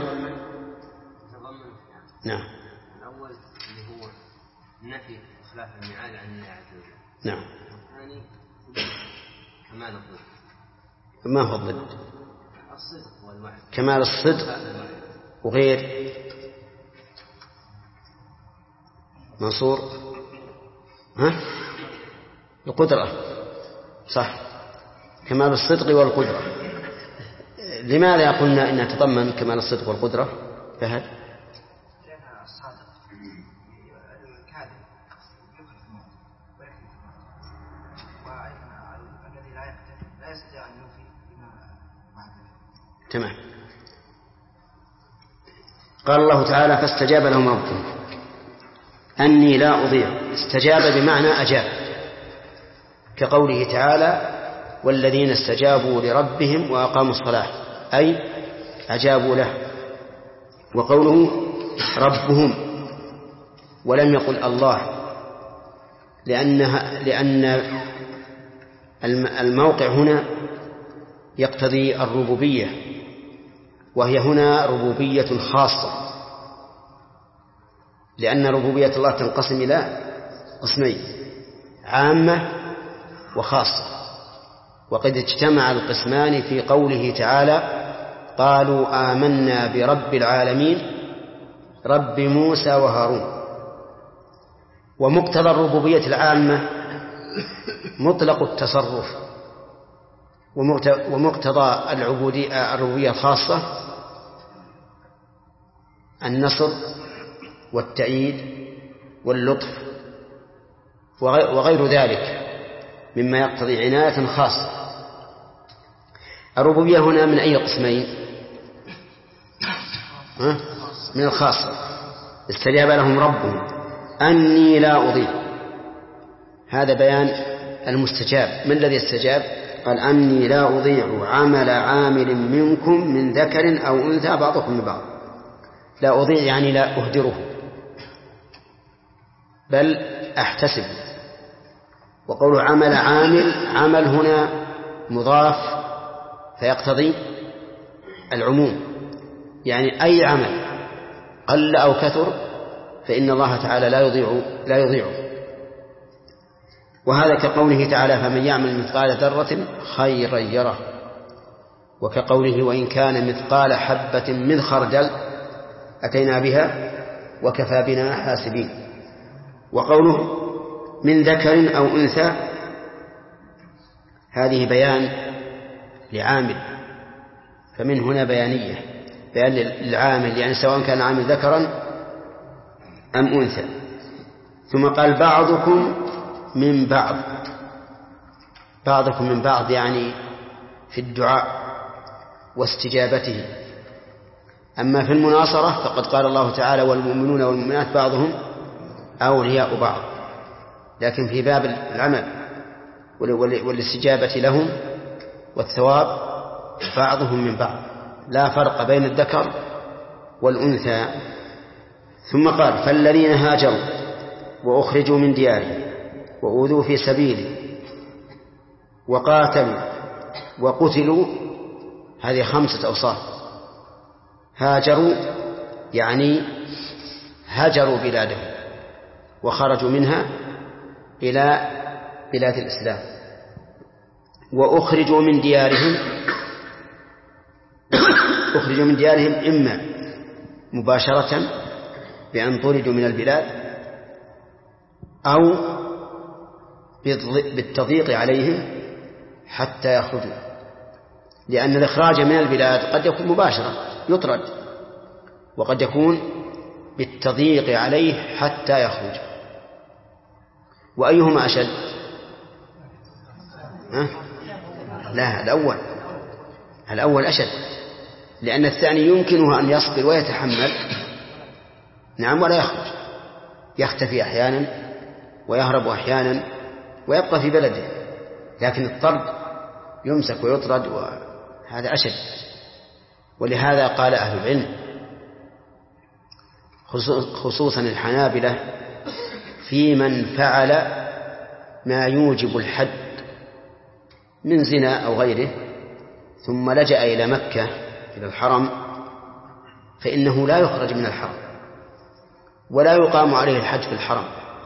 نعم. الأول اللي هو نفي إخلاف الميعاد عن الله عز وجل. نعم. والثاني كمال الضد. ما هو الضد؟ الصدق والوعد. كمال الصدق وغير منصور. ها؟ القدرة. صح، كمال الصدق والقدرة. لماذا قلنا إنها تضمن كمال الصدق والقدرة؟ فهد تمام. قال الله تعالى فاستجاب لهم ربهم أني لا أضيع. استجاب بمعنى أجاب، كقوله تعالى والذين استجابوا لربهم وأقاموا الصلاة، أي أجابوا له. وقوله ربهم ولم يقل الله، لأنها لأن الموقع هنا يقتضي الربوبية، وهي هنا ربوبية خاصة، لأن ربوبية الله تنقسم إلى قسمين، عامة وخاصة. وقد اجتمع القسمان في قوله تعالى قالوا آمنا برب العالمين رب موسى وهارون. ومقتضى الربوبية العامة مطلق التصرف، ومقتضى العبودية الربوبية الخاصة النصر والتأييد واللطف وغير ذلك مما يقتضي عناية خاصة. الربوبية هنا من أي قسمين؟ ها؟ من الخاصة. استجاب لهم ربهم أني لا أضيع. هذا بيان المستجاب. من الذي استجاب؟ قال أني لا أضيع عمل عامل منكم من ذكر أو أنثى بعضكم من بعض. لا أضيع يعني لا أهدره، بل أحتسب. وقول عمل عامل، عمل هنا مضاف فيقتضي العموم، يعني أي عمل قل أو كثر فإن الله تعالى لا يضيع لا يضيعه. وهذا كقوله تعالى فمن يعمل مثقال ذرة خيرا يره، وكقوله وإن كان مثقال حبة من خردل أتينا بها وكفى بنا حاسبين. وقوله من ذكر أو أنثى هذه بيان لعامل، فمن هنا بيانية، بيان للعامل، يعني سواء كان عامل ذكرا أم أنثى. ثم قال بعضكم من بعض، بعضكم من بعض يعني في الدعاء واستجابته. أما في المناصرة فقد قال الله تعالى والمؤمنون والمؤمنات بعضهم أولياء بعض، لكن في باب العمل والاستجابة لهم والثواب بعضهم من بعض، لا فرق بين الذكر والأنثى. ثم قال فالذين هاجروا وأخرجوا من ديارهم وأوذوا في سبيلي وقاتلوا وقتلوا، هذه خمسة أوصاف. هاجروا يعني هجروا بلادهم وخرجوا منها إلى بلاد الإسلام. وأخرجوا من ديارهم أخرجوا من ديارهم إما مباشرة بأن طردوا من البلاد أو بالتضييق عليهم حتى يخرجوا، لأن الإخراج من البلاد قد يكون مباشرة يطرد، وقد يكون بالتضييق عليه حتى يخرج. وأيهما أشد؟ أه؟ لا، الأول الأول أشد، لأن الثاني يمكنه أن يصبر ويتحمل نعم ولا يخرج، يختفي أحيانا ويهرب أحيانا ويبقى في بلده، لكن الطرد يمسك ويطرد وهذا أشد. ولهذا قال أهل العلم خصوصا الحنابلة في من فعل ما يوجب الحد من زنا أو غيره ثم لجأ إلى مكة إلى الحرم فإنه لا يخرج من الحرم ولا يقام عليه الحج في الحرم،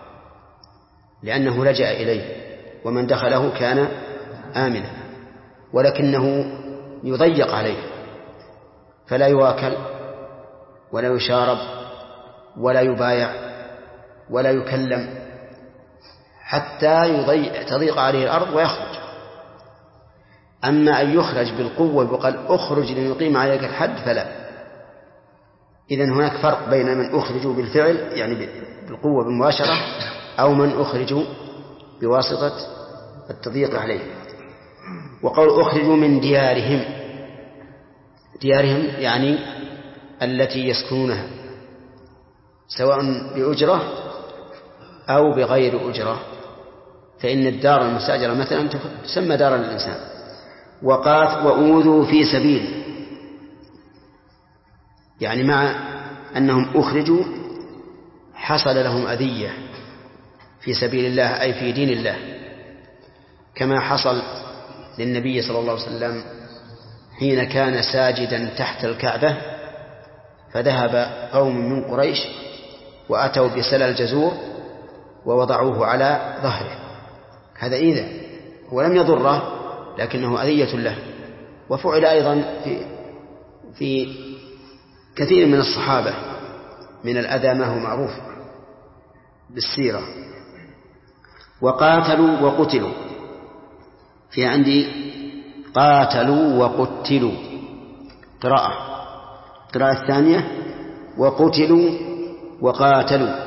لأنه لجأ إليه ومن دخله كان آمنا، ولكنه يضيق عليه فلا يواكل ولا يشارب ولا يبايع ولا يكلم حتى يضيق تضيق عليه الأرض ويخرج. أما أن يخرج بالقوة وقال أخرج لنقيم عليك الحد فلا. إذن هناك فرق بين من أخرجوا بالفعل يعني بالقوة بالمباشرة أو من أخرجوا بواسطة التضييق عليه. وقول أخرجوا من ديارهم، ديارهم يعني التي يسكنونها سواء بأجرة أو بغير أجرة، فإن الدار المستأجرة مثلا تسمى دار للإنسان. وقات وأوذوا في سبيل يعني مع أنهم أخرجوا حصل لهم أذية في سبيل الله أي في دين الله، كما حصل للنبي صلى الله عليه وسلم حين كان ساجدا تحت الكعبة فذهب قوم من قريش وأتوا بسلى الجزور ووضعوه على ظهره، هذا إذا ولم يضره لكنه أذية له. وفعل أيضا في, في كثير من الصحابة من الأذى ما هو معروف بالسيرة. وقاتلوا وقتلوا، في عندي قاتلوا وقتلوا قراءة، القراءة الثانية وقتلوا وقاتلوا،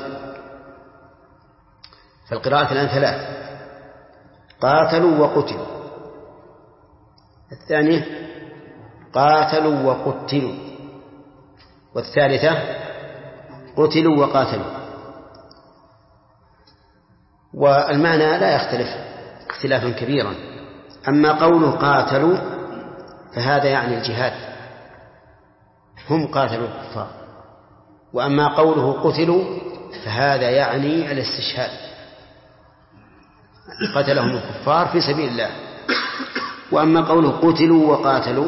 فالقراءة الآن ثلاث، قاتلوا وقتلوا، الثانية قاتلوا وقتلوا، والثالثة قتلوا وقاتلوا. والمعنى لا يختلف اختلافا كبيرا. أما قوله قاتلوا فهذا يعني الجهاد، هم قاتلوا الكفار. وأما قوله قتلوا فهذا يعني الاستشهاد، قتلهم الكفار في سبيل الله. وأما قوله قتلوا وقاتلوا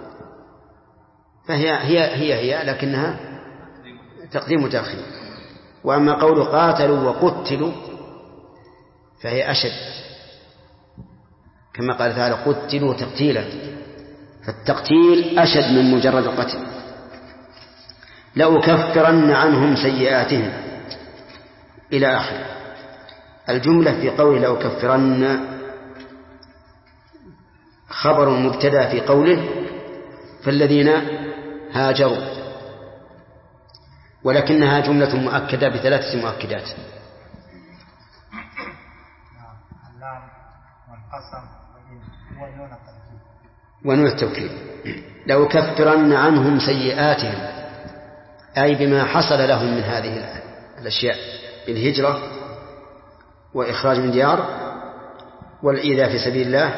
فهي هي هي هي لكنها تقديم وتأخير. وأما قوله قاتلوا وقتلوا فهي أشد، كما قال تعالى قتلوا تقتيلا، فالتقتيل أشد من مجرد القتل. لأكفرن عنهم سيئاتهم إلى آخر الجملة. في قول لأكفرن خبر مبتدأ في قوله فالذين هاجروا، ولكنها جملة مؤكدة بثلاثة مؤكدات: اللام والقسم ونون التوكيد. لأكفرن عنهم سيئاتهم أي بما حصل لهم من هذه الأشياء، بالهجرة وإخراج من ديار والإيذاء في سبيل الله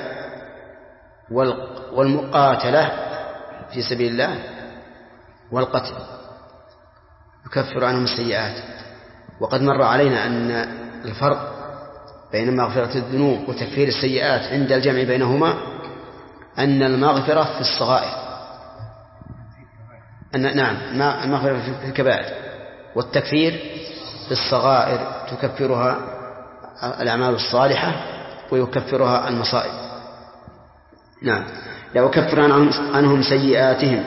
والمقاتلة في سبيل الله والقتل، يكفر عنهم السيئات. وقد مر علينا أن الفرق بين مغفرة الذنوب وتكفير السيئات عند الجمع بينهما أن المغفرة في الصغائر، أن نعم المغفرة في الكبائر، والتكفير في الصغائر تكفرها الأعمال الصالحة ويكفرها المصائب. نعم. لو كفر عنهم سيئاتهم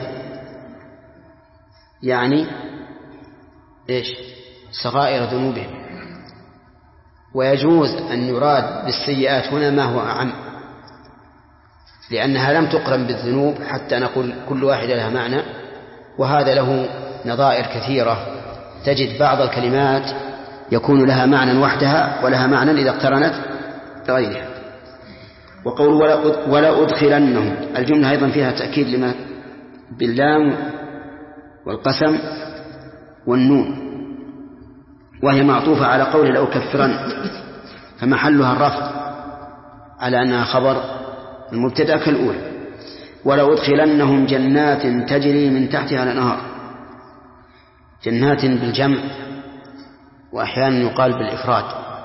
يعني إيش؟ صغائر ذنوبهم. ويجوز أن يراد بالسيئات هنا ما هو أعم، لأنها لم تقرن بالذنوب حتى نقول كل واحدة لها معنى، وهذا له نظائر كثيرة. تجد بعض الكلمات يكون لها معنى وحدها ولها معنى إذا اقترنت بغيرها. وقول ولا أدخلنهم الجملة أيضا فيها تأكيد لما باللام والقسم والنون، وهي معطوفة على قول لو كفرن، فمحلها الرفع على أنها خبر المبتدأ كالأولى. ولا أدخلنهم جنات تجري من تحتها الأنهار. جنات بالجمع وأحيانا يقال بالإفراد،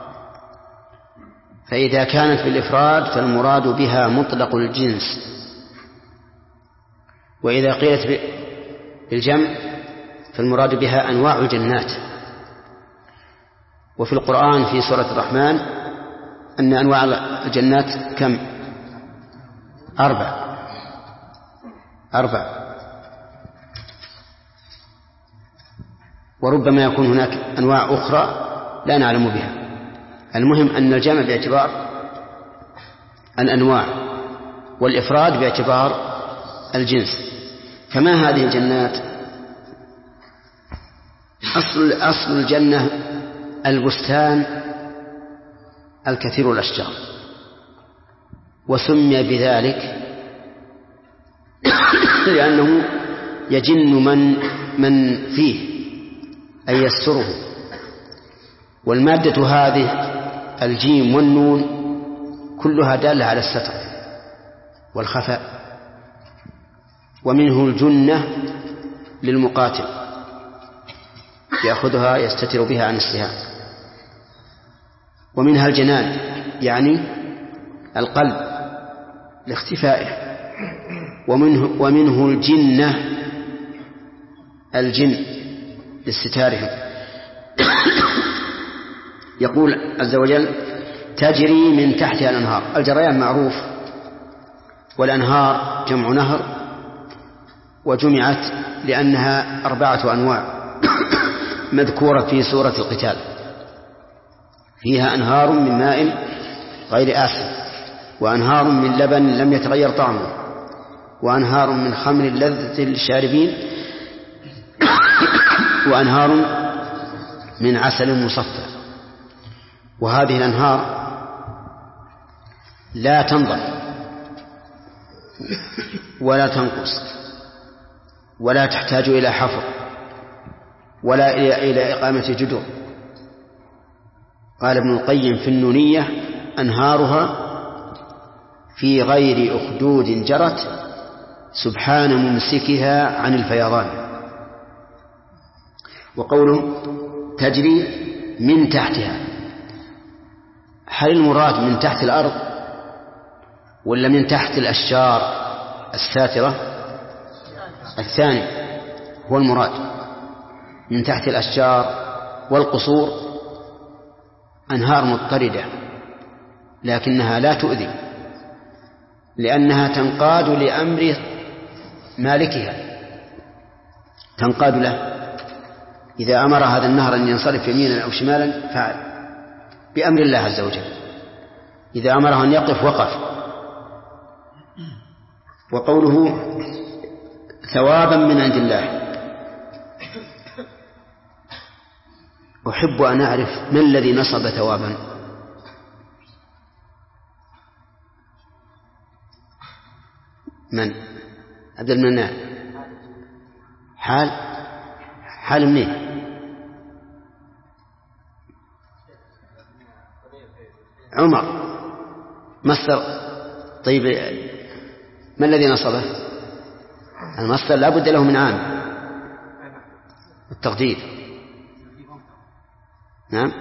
فإذا كانت بالإفراد فالمراد بها مطلق الجنس، وإذا قيلت بالجمع فالمراد بها أنواع الجنات. وفي القرآن في سورة الرحمن أن أنواع الجنات كم؟ أربع أربع وربما يكون هناك أنواع أخرى لا نعلم بها. المهم أن الجمع باعتبار الأنواع والإفراد باعتبار الجنس. فما هذه الجنات؟ أصل, أصل الجنة البستان الكثير الأشجار، وسمي بذلك لأنه يجن من من فيه أي يستره. والمادة هذه الجيم والنون كلها دالة على الستر والخفاء. ومنه الجنة للمقاتل يأخذها يستتر بها عن السهام. ومنها الجنان يعني القلب لاختفائه. ومنه, ومنه الجنة الجن لاستتارهم. يقول عز وجل تجري من تحتها الأنهار. الجريان معروف، والأنهار جمع نهر، وجمعت لأنها أربعة أنواع مذكورة في سورة القتال، فيها أنهار من ماء غير آسن، وأنهار من لبن لم يتغير طعمه، وأنهار من خمر لذة للشاربين، وأنهار من عسل مصفى. وهذه الأنهار لا تنضب ولا تنقص ولا تحتاج إلى حفر ولا إلى إقامة جدر قال ابن القيم في النونية: أنهارها في غير أخدود جرت سبحان ممسكها عن الفيضان. وقوله تجري من تحتها، هل المراد من تحت الأرض ولا من تحت الأشجار الساترة؟ الثاني هو المراد، من تحت الأشجار والقصور. أنهار مضطردة لكنها لا تؤذي، لأنها تنقاد لأمر مالكها، تنقاد له. إذا أمر هذا النهر أن ينصرف يمينا أو شمالا فعل بأمر الله عز وجل، إذا أمره أن يقف وقف. وقوله ثوابا من عند الله، أحب أن أعرف ما الذي نصب ثوابا. من؟ عبد المنان. حال حال منين؟ عمر. مصدر. طيب ما الذي نصبه؟ المصدر لا بد له من عامل. التقدير. نعم.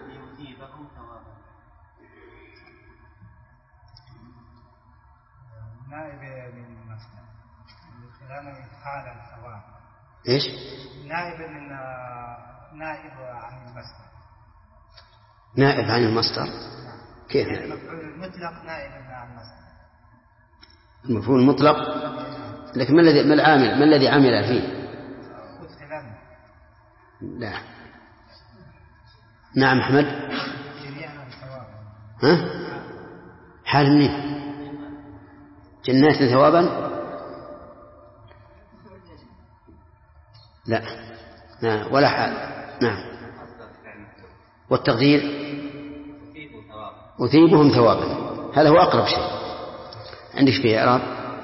نائب من المصدر حال الثواب. ايش؟ نائب من نائب عن المصدر. نائب عن المصدر. كيف؟ المفعول المطلق نائب عن المصدر. المفعول المطلق، لكن ما الذي ما العامل ما الذي عمل فيه؟ أدخلن. لا. نعم أحمد. جميعا ثوابا. ها؟ حال منين؟ جنات ثوابا؟ لا. نعم ولا حال. نعم. والتقدير أثيبهم ثوابا، هذا هو أقرب شيء. عندك فيه إعراب؟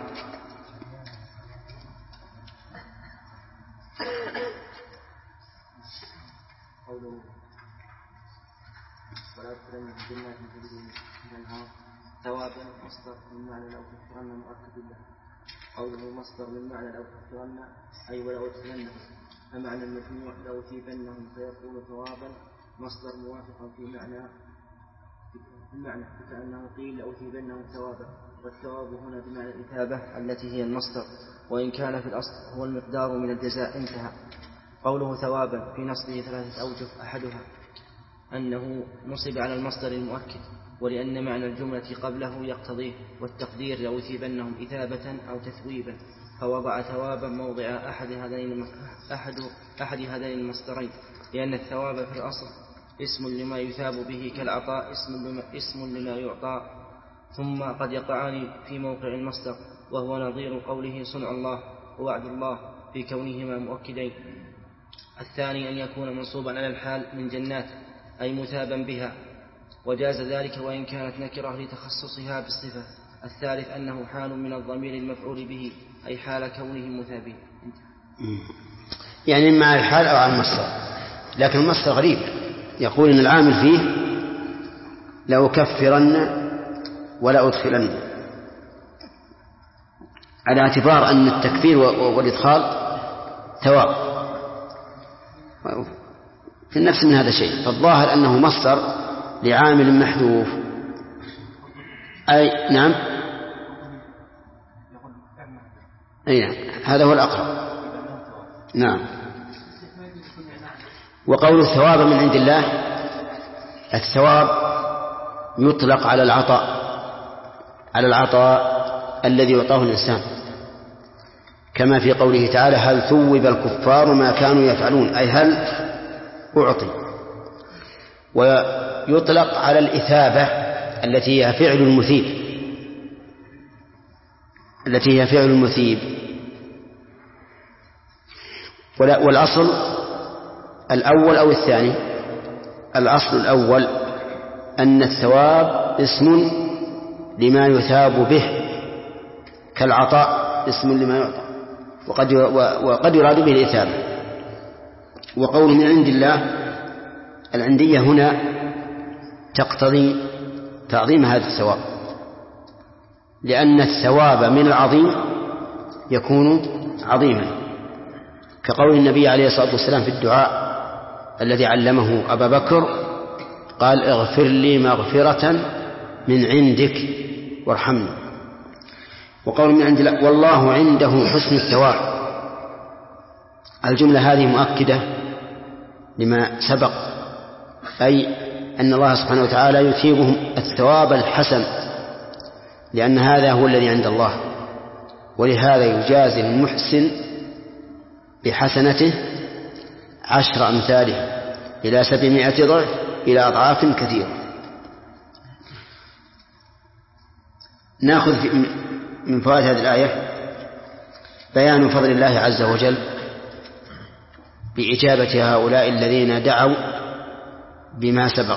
ولا تكرمن في جنات تجري من الأنهار ثوابا مصدر من معنى لو تكرمن مؤكد له. قوله مصدر من معنى لو تكرمن أي ولا أدخلنهم، فمعنى المجموع لو أثيبنهم فيكون ثوابا مصدر موافقا في معنى في المعنى كأنه قيل لأثيبنهم ثوابا. والثواب هنا بمعنى الإثابة التي هي المصدر، وإن كان في الأصل هو المقدار من الجزاء. انتهى. قوله ثوابا في نصبه ثلاثة أوجه، أحدها أنه نصب على المصدر المؤكد، ولأن معنى الجملة قبله يقتضيه، والتقدير لأثيبنهم إثابة أو تثويبا، فوضع ثوابا موضع أحد هذين أحد أحد هذين المصدرين، لأن الثواب في الأصل اسم لما يثاب به كالعطاء اسم لما, اسم لما يعطى، ثم قد يقعان في موقع المصدر، وهو نظير قوله صنع الله ووعد الله في كونهما مؤكدين. الثاني أن يكون منصوبا على الحال من جنات أي مثابا بها، وجاز ذلك وإن كانت نكرة لتخصصها بالصفة. الثالث أنه حال من الضمير المفعول به أي حال كونه مثابين. يعني مع الحال أو على المصدر، لكن المصدر غريب، يقول إن العامل فيه لأكفرن ولا أدخلن، على اعتبار أن التكفير والإدخال ثواب. في النفس من هذا شيء، فالظاهر أنه مصدر لعامل محذوف. أي نعم. أي نعم، هذا هو الأقرب. نعم. وقول الثواب من عند الله، الثواب يطلق على العطاء، على العطاء الذي يعطاه الإنسان، كما في قوله تعالى هل ثوب الكفار ما كانوا يفعلون، أي هل أعطي. ويطلق على الإثابة التي هي فعل المثيب، التي هي فعل المثيب. والأصل الأول أو الثاني؟ الأصل الأول أن الثواب اسم لما يثاب به كالعطاء اسم لما يعطى، وقد وقد يراد به الإثابة. وقول من عند الله، العندية هنا تقتضي تعظيم هذا الثواب، لأن الثواب من العظيم يكون عظيما، كقول النبي عليه الصلاة والسلام في الدعاء الذي علمه أبا بكر، قال اغفر لي مغفرة من عندك وارحمني. وقول من عند الله والله عنده حسن الثواب، الجملة هذه مؤكدة لما سبق، أي أن الله سبحانه وتعالى يثيبهم الثواب الحسن، لأن هذا هو الذي عند الله، ولهذا يجازي المحسن بحسنته عشر أمثاله إلى سبعمائة ضعف إلى أضعاف كثيرة. نأخذ من فوائد هذه الآية بيان فضل الله عز وجل بإجابة هؤلاء الذين دعوا بما سبق،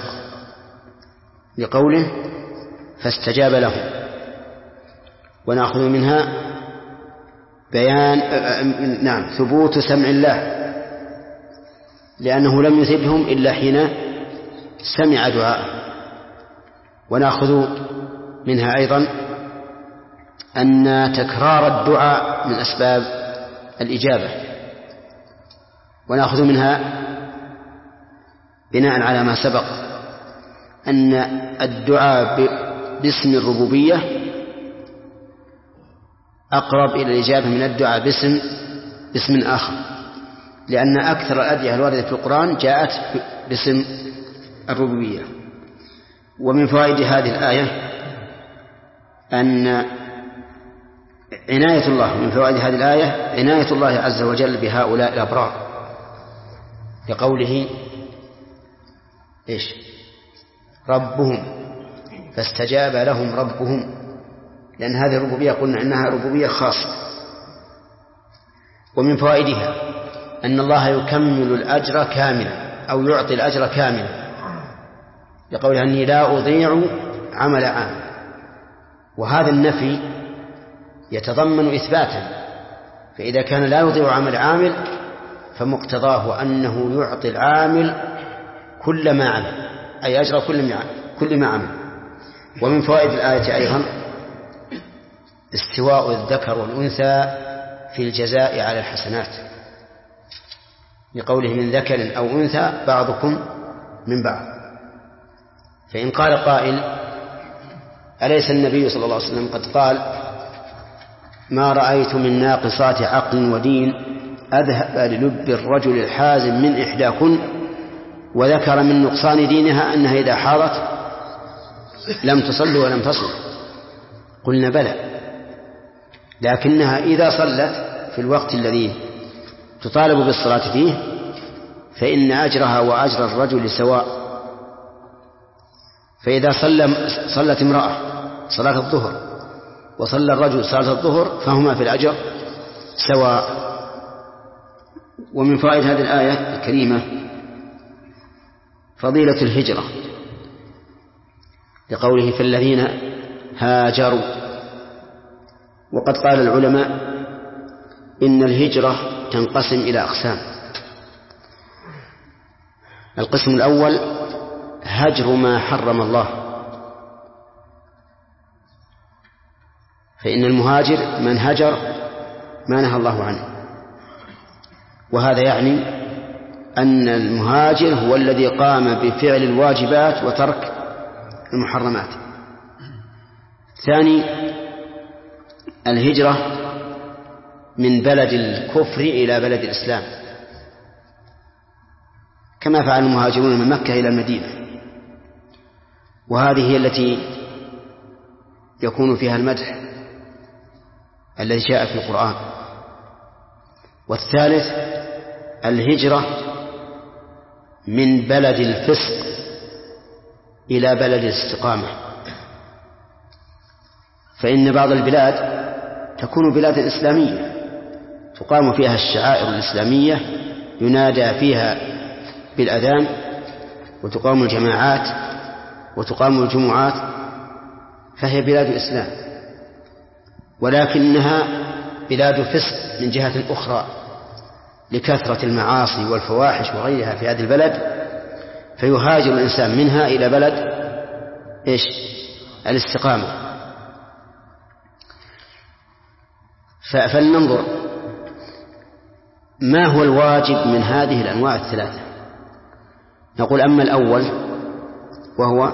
لقوله فاستجاب لهم. ونأخذ منها بيان نعم ثبوت سمع الله، لأنه لم يثبهم إلا حين سمع دعاءه. ونأخذ منها أيضا أن تكرار الدعاء من أسباب الإجابة. ونأخذ منها بناء على ما سبق أن الدعاء باسم الربوبية أقرب إلى الإجابة من الدعاء باسم باسم آخر، لأن أكثر الأدعية الواردة في القرآن جاءت باسم الربوبية. ومن فوائد هذه الآية أن عناية الله من فوائد هذه الآية عناية الله عز وجل بهؤلاء الأبرار، لقوله إيش ربهم فاستجاب لهم ربهم، لأن هذه الربوبية قلنا إنها ربوبية خاصة. ومن فوائدها أن الله يكمل الأجر كاملا أو يعطي الأجر كاملا، لقوله أني لا أضيع عمل عامل. وهذا النفي يتضمن إثباتا، فإذا كان لا يضيع عمل عامل فمقتضاه أنه يعطي العامل كل ما عمل، أي أجر كل ما عمل. ومن فوائد الآية أيضا استواء الذكر والأنثى في الجزاء على الحسنات، لقوله من ذكر أو أنثى بعضكم من بعض. فإن قال قائل أليس النبي صلى الله عليه وسلم قد قال ما رأيت من ناقصات عقل ودين أذهب للب الرجل الحازم من إحداكن، وذكر من نقصان دينها أنها إذا حاضت لم تصل ولم تصل. قلنا بلى، لكنها إذا صلت في الوقت الذي تطالب بالصلاة فيه فإن أجرها وأجر الرجل سواء. فإذا صلت امرأة صلاة الظهر وصلى الرجل صلاة الظهر فهما في الأجر سواء. ومن فوائد هذه الآية الكريمة فضيلة الهجرة، لقوله في الذين هاجروا. وقد قال العلماء إن الهجرة تنقسم إلى أقسام. القسم الأول هجر ما حرم الله، فإن المهاجر من هجر ما نهى الله عنه، وهذا يعني أن المهاجر هو الذي قام بفعل الواجبات وترك المحرمات. ثاني الهجرة من بلد الكفر إلى بلد الإسلام، كما فعل المهاجرون من مكة إلى المدينة، وهذه هي التي يكون فيها المدح الذي جاء في القرآن. والثالث الهجرة من بلد الفسق إلى بلد الاستقامة، فإن بعض البلاد تكون بلاد إسلامية تقام فيها الشعائر الإسلامية، ينادى فيها بالأذان وتقام الجماعات وتقام الجمعات، فهي بلاد إسلام، ولكنها بلاد فسق من جهة أخرى لكثرة المعاصي والفواحش وغيرها في هذه البلد، فيهاجر الإنسان منها إلى بلد إيش الاستقامة. فلننظر ما هو الواجب من هذه الأنواع الثلاثة. نقول أما الأول وهو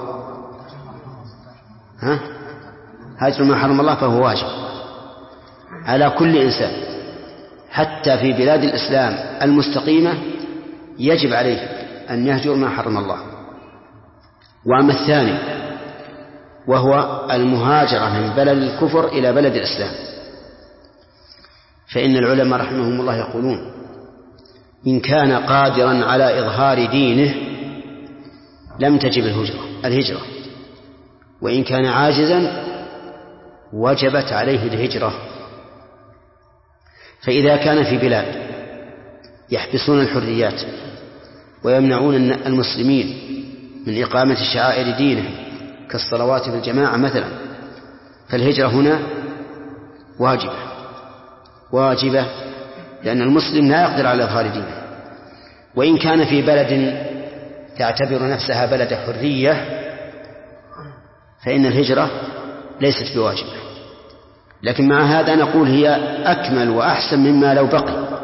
ها هجر ما حرم الله فهو واجب على كل إنسان، حتى في بلاد الإسلام المستقيمة يجب عليه أن يهجر ما حرم الله. وأما الثاني وهو المهاجرة من بلد الكفر إلى بلد الإسلام، فإن العلماء رحمهم الله يقولون إن كان قادرا على إظهار دينه لم تجب الهجرة الهجرة، وإن كان عاجزا وجبت عليه الهجرة. فإذا كان في بلاد يحبسون الحريات ويمنعون المسلمين من إقامة شعائر دينهم كالصلوات بالجماعة مثلا، فالهجرة هنا واجبة واجبة لأن المسلم لا يقدر على إظهار دينه. وإن كان في بلد تعتبر نفسها بلد حرية فإن الهجرة ليست بواجبة، لكن مع هذا نقول هي أكمل وأحسن مما لو بقي.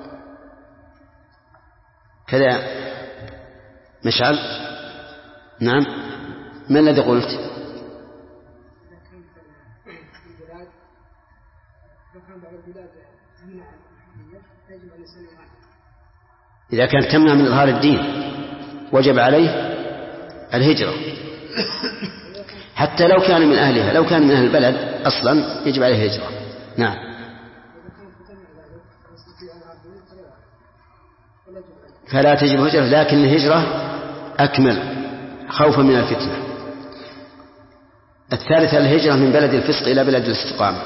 كذا مشعل؟ نعم، ما الذي قلت؟ إذا كانت تمنع من إظهار الدين وجب عليه الهجرة، حتى لو كان من أهلها، لو كان من أهل البلد أصلا يجب عليه الهجرة. نعم، فلا تجب هجرة، لكن الهجرة أكمل خوفا من الفتنة. الثالثة الهجرة من بلد الفسق إلى بلد الاستقامة،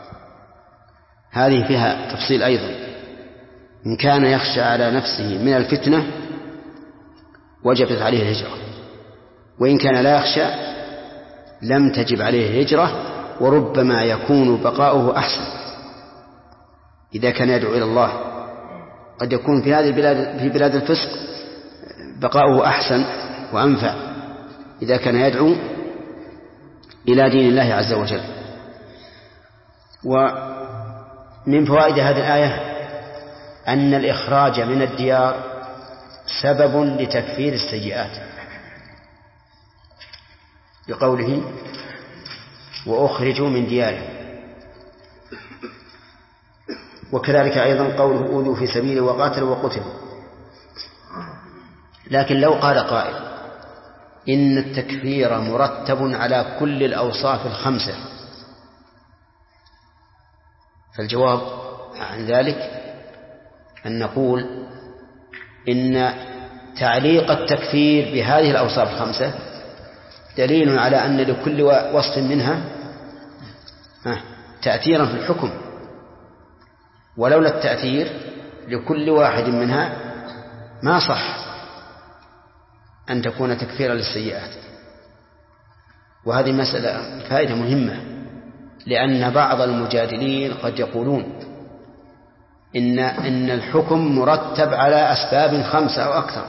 هذه فيها تفصيل أيضا. إن كان يخشى على نفسه من الفتنة وجبت عليه الهجرة، وإن كان لا يخشى لم تجب عليه الهجرة، وربما يكون بقاؤه أحسن إذا كان يدعو إلى الله. قد يكون في هذه البلاد في بلاد الفسق بقاؤه أحسن وأنفع إذا كان يدعو إلى دين الله عز وجل. ومن فوائد هذه الآية أن الإخراج من الديار سبب لتكفير السيئات، بقوله وأخرجوا من ديارهم. وكذلك أيضا قوله أوذوا في سبيله وقاتلوا وقتلوا. لكن لو قال قائل إن التكفير مرتب على كل الأوصاف الخمسة، فالجواب عن ذلك أن نقول إن تعليق التكفير بهذه الأوصاف الخمسة دليل على أن لكل وصف منها تأثيرا في الحكم، ولولا التأثير لكل واحد منها ما صح أن تكون تكفيرا للسيئات. وهذه مسألة فائدة مهمة، لأن بعض المجادلين قد يقولون إن إن الحكم مرتب على أسباب خمسة أو أكثر،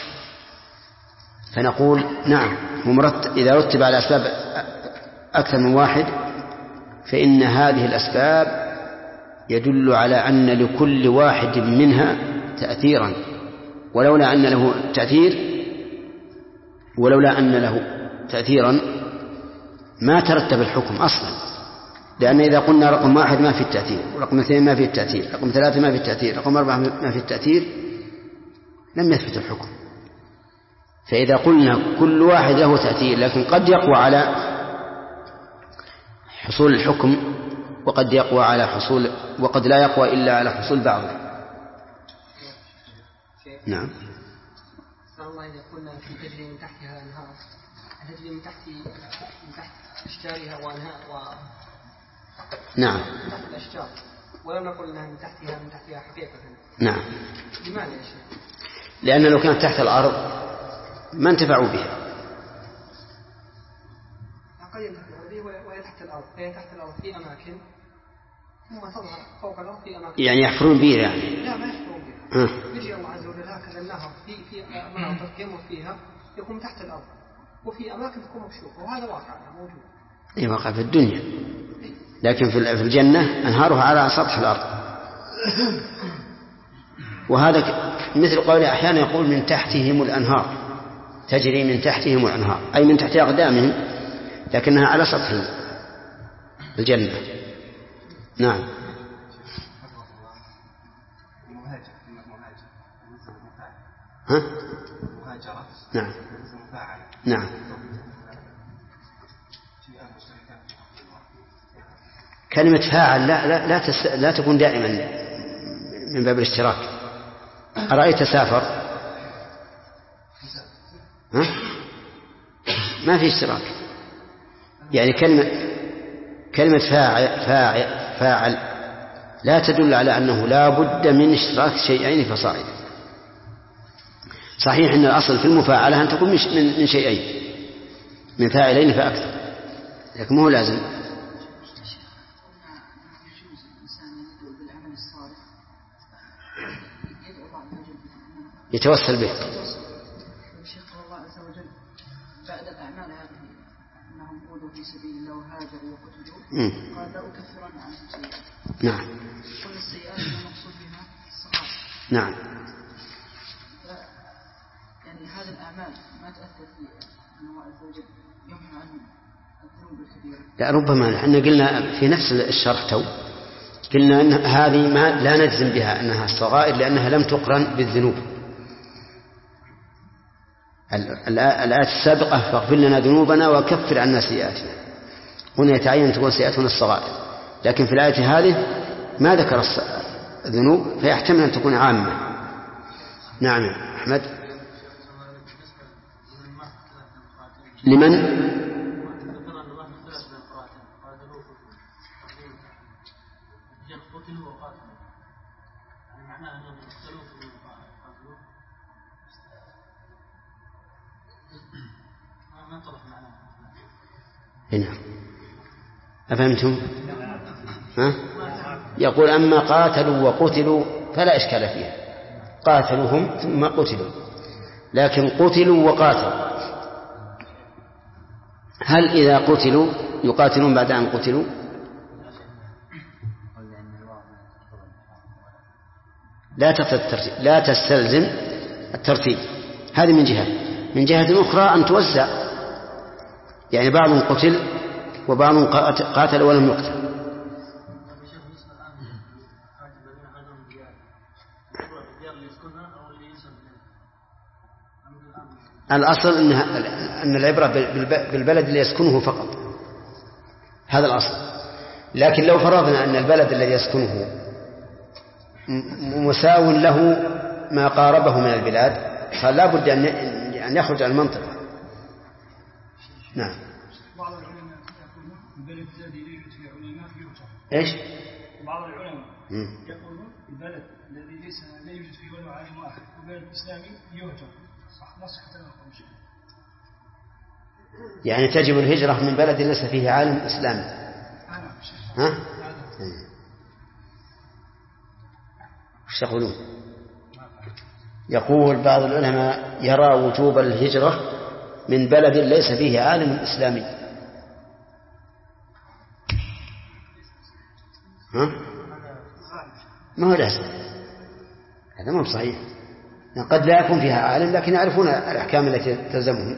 فنقول نعم مرتب إذا رتب على أسباب أكثر من واحد فإن هذه الأسباب يدل على أن لكل واحد منها تأثيرا، ولولا أن له تأثير ولولا أن له تأثيرا ما ترتب الحكم أصلا. لأن إذا قلنا رقم واحد ما في التأثير، ورقم اثنين ما في التأثير، رقم ثلاثة ما في التأثير، رقم أربعة ما في التأثير، لم يثبت الحكم. فإذا قلنا كل واحد له تأثير لكن قد يقوى على حصول الحكم وقد يقوى على حصول وقد لا يقوى إلا على حصول بعضه. نعم. صلى الله إذا قلنا في تجري من تحتها أنهار، تجري من تحت من تحت أشجارها وأنهار و نعم من تحت الأشجار، ولم نقل أنها من تحتها من تحتها حقيقة. نعم. لماذا يا شيخ؟ لأن لو كانت تحت الأرض ما انتفعوا بها. قد ينتفعوا بها وهي تحت الأرض، هي تحت الأرض في أماكن ثم تظهر فوق الأرض في أماكن. يعني يحفرون بها يعني؟ لا ما يحفرون بها. آه. يجي الله عز وجل هكذا النهر في في مناطق يمر فيها يكون تحت الأرض، وفي أماكن تكون مكشوفة، وهذا واقع موجود. أي واقع في الدنيا، لكن في الجنة أنهارها على سطح الأرض. وهذا مثل قوله أحيانا يقول من تحتهم الأنهار، تجري من تحتهم الأنهار أي من تحت أقدامهم، لكنها على سطح الجنة. نعم. ها؟ نعم نعم. كلمة فاعل لا لا لا, تس... لا تكون دائما من باب الاشتراك. أرأيت سافر؟ ها؟ ما في اشتراك. يعني كلمة كلمة فاعل فاعل فاعل لا تدل على أنه لا بد من اشتراك شيئين فصاعدا. صحيح أن الأصل في المفاعلة أن تكون من من شيئين، من فاعلين فأكثر، لكن مو لازم. يتوسل به. الشيخ الله عز وجل بعد الأعمال هذه أنهم أوذوا في سبيل الله وهاجروا وقتلوا قال لا أكفرن عنهم سيئات. نعم. كل السيئات المقصود بها الصغائر. نعم. يعني هذه الأعمال ما تأثر في أن الله عز وجل يمحو عنهم الذنوب الكبيرة. لا ربما احنا قلنا في نفس الشرح تو قلنا أن هذه ما لا نجزم بها أنها الصغائر لأنها لم تقرن بالذنوب. الآية السابقة فاغفر لنا ذنوبنا وكفر عنا سيئاتنا، هنا يتعين أن تكون سيئاتنا الصغائر، لكن في الآية هذه ما ذكر الذنوب فيحتمل أن تكون عامة. نعم أحمد. لمن؟ هنا أفهمتم؟ ها؟ يقول أما قاتلوا وقتلوا فلا إشكال فيها، قاتلوهم ثم قتلوا، لكن قتلوا وقاتلوا، هل إذا قتلوا يقاتلون بعد أن قتلوا؟ لا تترتيب، لا تستلزم الترتيب. هذه من جهة. من جهة أخرى أن توزع، يعني بعض قتل وبعض قاتل ولم يقتل. الأصل إنها أن العبرة بالبلد اللي يسكنه فقط، هذا الأصل. لكن لو فرضنا أن البلد الذي يسكنه مساو له ما قاربه من البلاد فلا بد أن يخرج عن المنطقة. نعم. بعض العلماء يقولون البلد الذي لا يوجد فيه علماء يهجر. ايش؟ بعض العلماء يقولون البلد الذي ليس لا يوجد فيه ولا عالم واحد وبلد إسلامي يهجر. صح نص حتى نقول شيء. يعني تجب الهجرة من بلد ليس فيه عالم إسلامي. ها؟ وش تقولون؟ يقول بعض العلماء يرى وجوب الهجرة من بلد ليس فيه عالم إسلامي. ها؟ ما هو لازم، هذا ما هو صحيح. قد لا يكون فيها عالم لكن يعرفون الأحكام التي تلزمهم.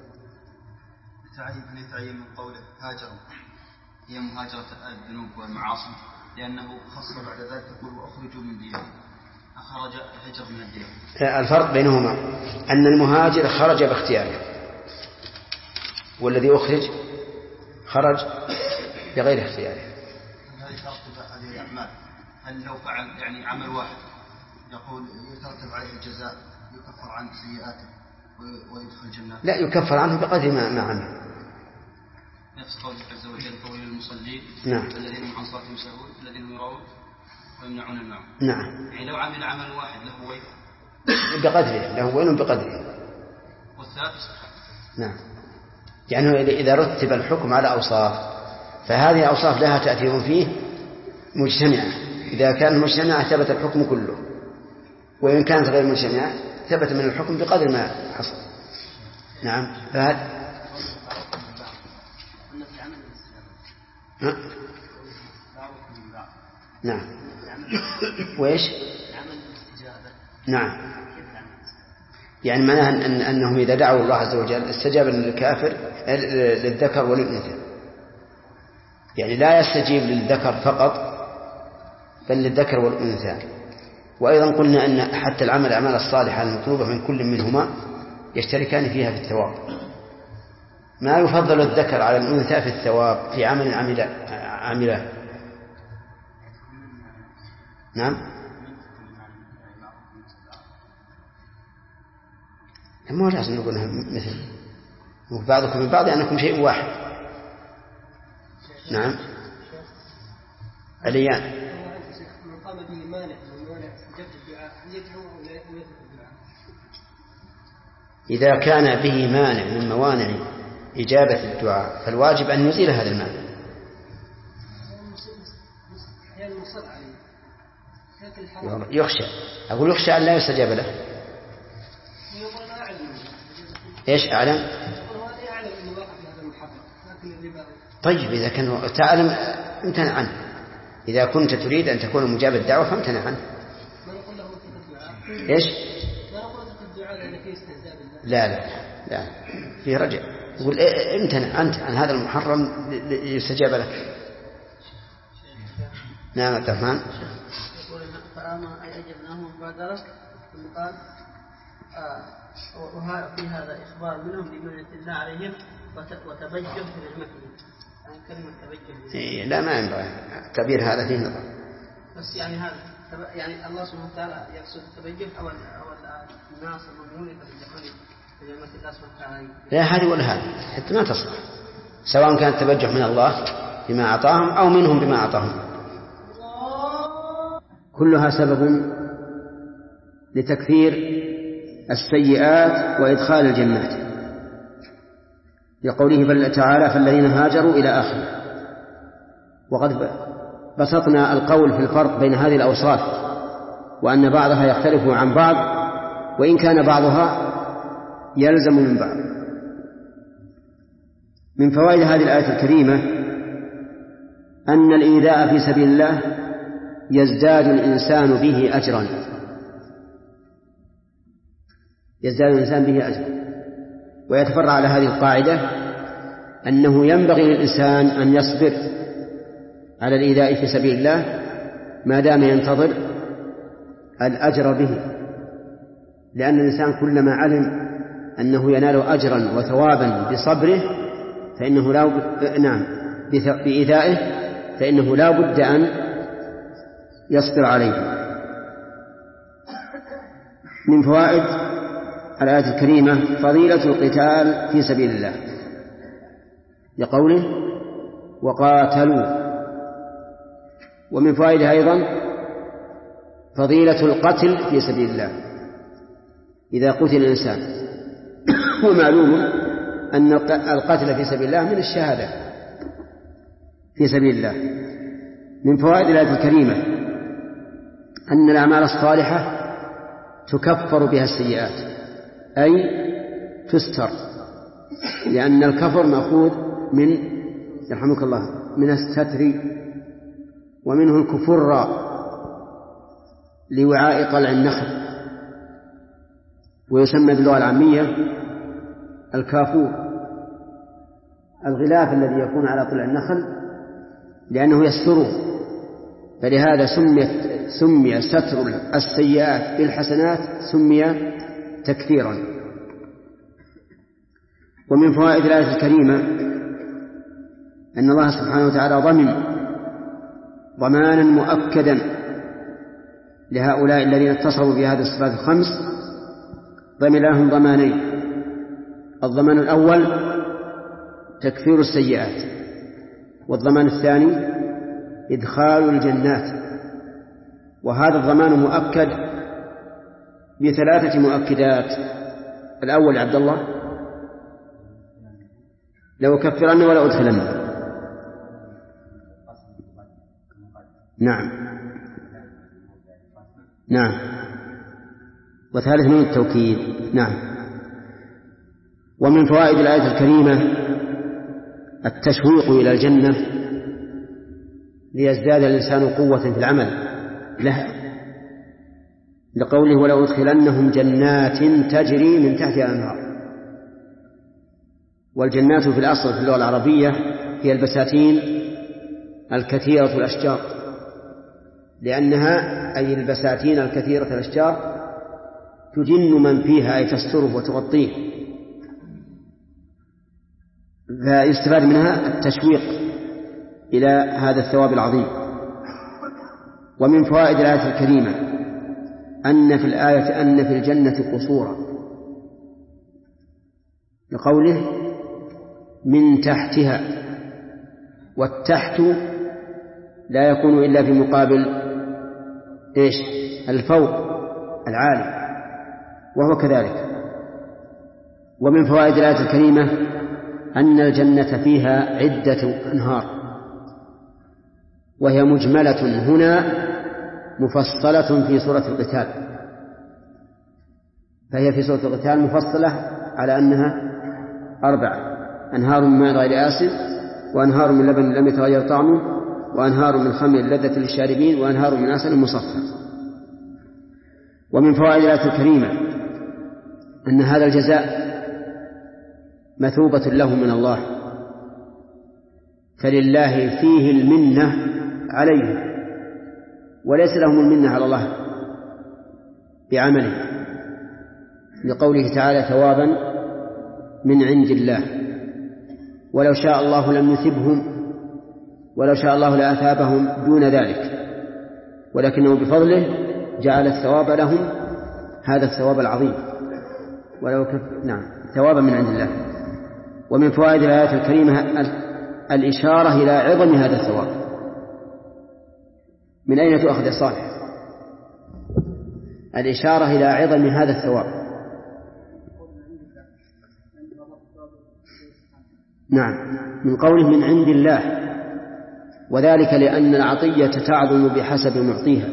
تعين أن يتعين من قوله هاجروا هي مهاجرة الذنوب والمعاصي، لأنه خص بعد ذلك يقول وأخرجوا من ديارهم، أخرج الهجر من الديار. الفرق بينهما أن المهاجر خرج باختياره، والذي أخرج خرج بغير اختياره. هذه ترتب هذه الأعمال، هل لو فعل يعني عمل واحد يقول يترتب عليه الجزاء يكفر عنه سيئاته ويدخل الجنة؟ لا، يكفر عنه بقدر ما ما عمل. نفس قوله عز وجل قول المصلين نعم. الذين هم عن صلاتهم ساهون الذين يرون ويمنعون الماء. نعم. يعني لو عمل عمل واحد له وين؟ بقدره، له وين بقدره. والثالث صحيح. نعم. يعني إذا رتب الحكم على أوصاف فهذه الأوصاف لها تأثير فيه مجتمعة، إذا كان مجتمعة ثبت الحكم كله، وإن كانت غير مجتمعة ثبت من الحكم بقدر ما حصل. نعم. فهذا ها؟ نعم. وإيش؟ نعم. يعني معناها أن أنهم إذا دعوا الله عز وجل استجاب للكافر للذكر وللأنثى، يعني لا يستجيب للذكر فقط بل للذكر والأنثى. وأيضا قلنا أن حتى العمل الأعمال الصالحة المطلوبة من كل منهما يشتركان فيها في الثواب، ما يفضل الذكر على الأنثى في الثواب في عمل عمله. نعم. ما لازم نقولها مثل بعضكم من بعض أنكم شيء واحد. نعم. عليان. إذا كان به مانع من موانع إجابة الدعاء فالواجب أن يزيل هذا المانع. يخشى، أقول يخشى أن لا يستجاب له. إيش أعلم؟ طيب إذا كان تعلم امتنع عنه. إذا كنت تريد أن تكون مجاب الدعوة فامتنع عنه. إيش؟ لا لا لا في رجع يقول امتنع أنت عن هذا المحرم يستجاب لك. نعم عبد الرحمن. فآمن أي أجبناهم بعد ثم قال وفي هذا إخبار منهم بمنة الله عليهم وتبجه في نعمتهم. يعني كلمة تبجه إيه لا ما ينبغي التعبير هذا فيه نظر. بس يعني هذا يعني الله سبحانه وتعالى يقصد التبجه أو أو الناس المؤمنون يتبجحون بنعمة الله سبحانه وتعالى. لا هذه ولا هذه حتى ما تصلح، سواء كان التبجح من الله بما أعطاهم أو منهم بما أعطاهم، كلها سبب لتكفير السيئات وإدخال الجنات، لقوله تعالى فالذين هاجروا إلى آخره. وقد بسطنا القول في الفرق بين هذه الأوصاف وأن بعضها يختلف عن بعض وإن كان بعضها يلزم من بعض. من فوائد هذه الآية الكريمة أن الإيذاء في سبيل الله يزداد الإنسان به أجرا، يزداد الإنسان به أجرا. ويتفرع على هذه القاعدة أنه ينبغي للإنسان أن يصبر على الإيذاء في سبيل الله ما دام ينتظر الأجر به، لأن الإنسان كلما علم أنه ينال أجرا وثوابا بصبره فإنه لا بد... نعم بإيذائه فإنه لا بد أن يصبر عليه. من فوائد الآية الكريمة فضيلة القتال في سبيل الله، لقوله وقاتلوا. ومن فوائدها أيضا فضيلة القتل في سبيل الله إذا قتل الإنسان. ومعلوم أن القتل في سبيل الله من الشهادة في سبيل الله. من فوائد الآية الكريمة أن الأعمال الصالحة تكفر بها السيئات، أي تستر، لأن الكفر مأخوذ من يرحمك الله من الستر، ومنه الكفر لوعاء طلع النخل، ويسمى باللغة العامية الكافور، الغلاف الذي يكون على طلع النخل لأنه يستره، فلهذا سمي سمي ستر السيئات بالحسنات سمي تكفيرا. ومن فوائد الآية الكريمة أن الله سبحانه وتعالى ضمن ضمانا مؤكدا لهؤلاء الذين اتصفوا بهذه الصفات الخمس، ضمن لهم ضمانين: الضمان الأول تكفير السيئات، والضمان الثاني إدخال الجنات. وهذا الضمان مؤكد بثلاثة مؤكدات. الأول عبد الله لو كفرن ولا أدخلن. نعم نعم. وثالث من التوكيد. نعم. ومن فوائد الآية الكريمة التشويق إلى الجنة ليزداد الإنسان قوة في العمل لها، لقوله ولو أدخلنهم جنات تجري من تحتها الأنهار. والجنات في الأصل في اللغة العربية هي البساتين الكثيرة الأشجار، لأنها أي البساتين الكثيرة الأشجار تجن من فيها أي تستره وتغطيه، فيستفاد منها التشويق إلى هذا الثواب العظيم. ومن فوائد الآية الكريمة أن في الآية أن في الجنة قصورا، لقوله من تحتها، والتحت لا يكون إلا في مقابل إيش؟ الفوق العالي، وهو كذلك. ومن فوائد الآية الكريمة أن الجنة فيها عدة أنهار، وهي مجملة هنا مفصلة في سورة القتال، فهي في سورة القتال مفصلة على أنها أربعة: أنهار من ماء غير آسن، وأنهار من لبن لم يتغير طعمه، وأنهار من خمر لذة للشاربين، وأنهار من عسل مصفى. ومن فوائد الآية الكريمة أن هذا الجزاء مثوبة له من الله، فلله فيه المنة عليه، وليس لهم المنة على الله بعمله، لقوله تعالى ثوابا من عند الله. ولو شاء الله لم يثبهم، ولو شاء الله لأثابهم دون ذلك، ولكنه بفضله جعل الثواب لهم هذا الثواب العظيم، ولو كف... نعم ثوابا من عند الله. ومن فوائد الآيات الكريمة الإشارة إلى عظم هذا الثواب. من أين تؤخذ يا صالح؟ الإشارة إلى عظم هذا الثواب. نعم، من قوله من عند الله، وذلك لأن العطية تعظم بحسب معطيها،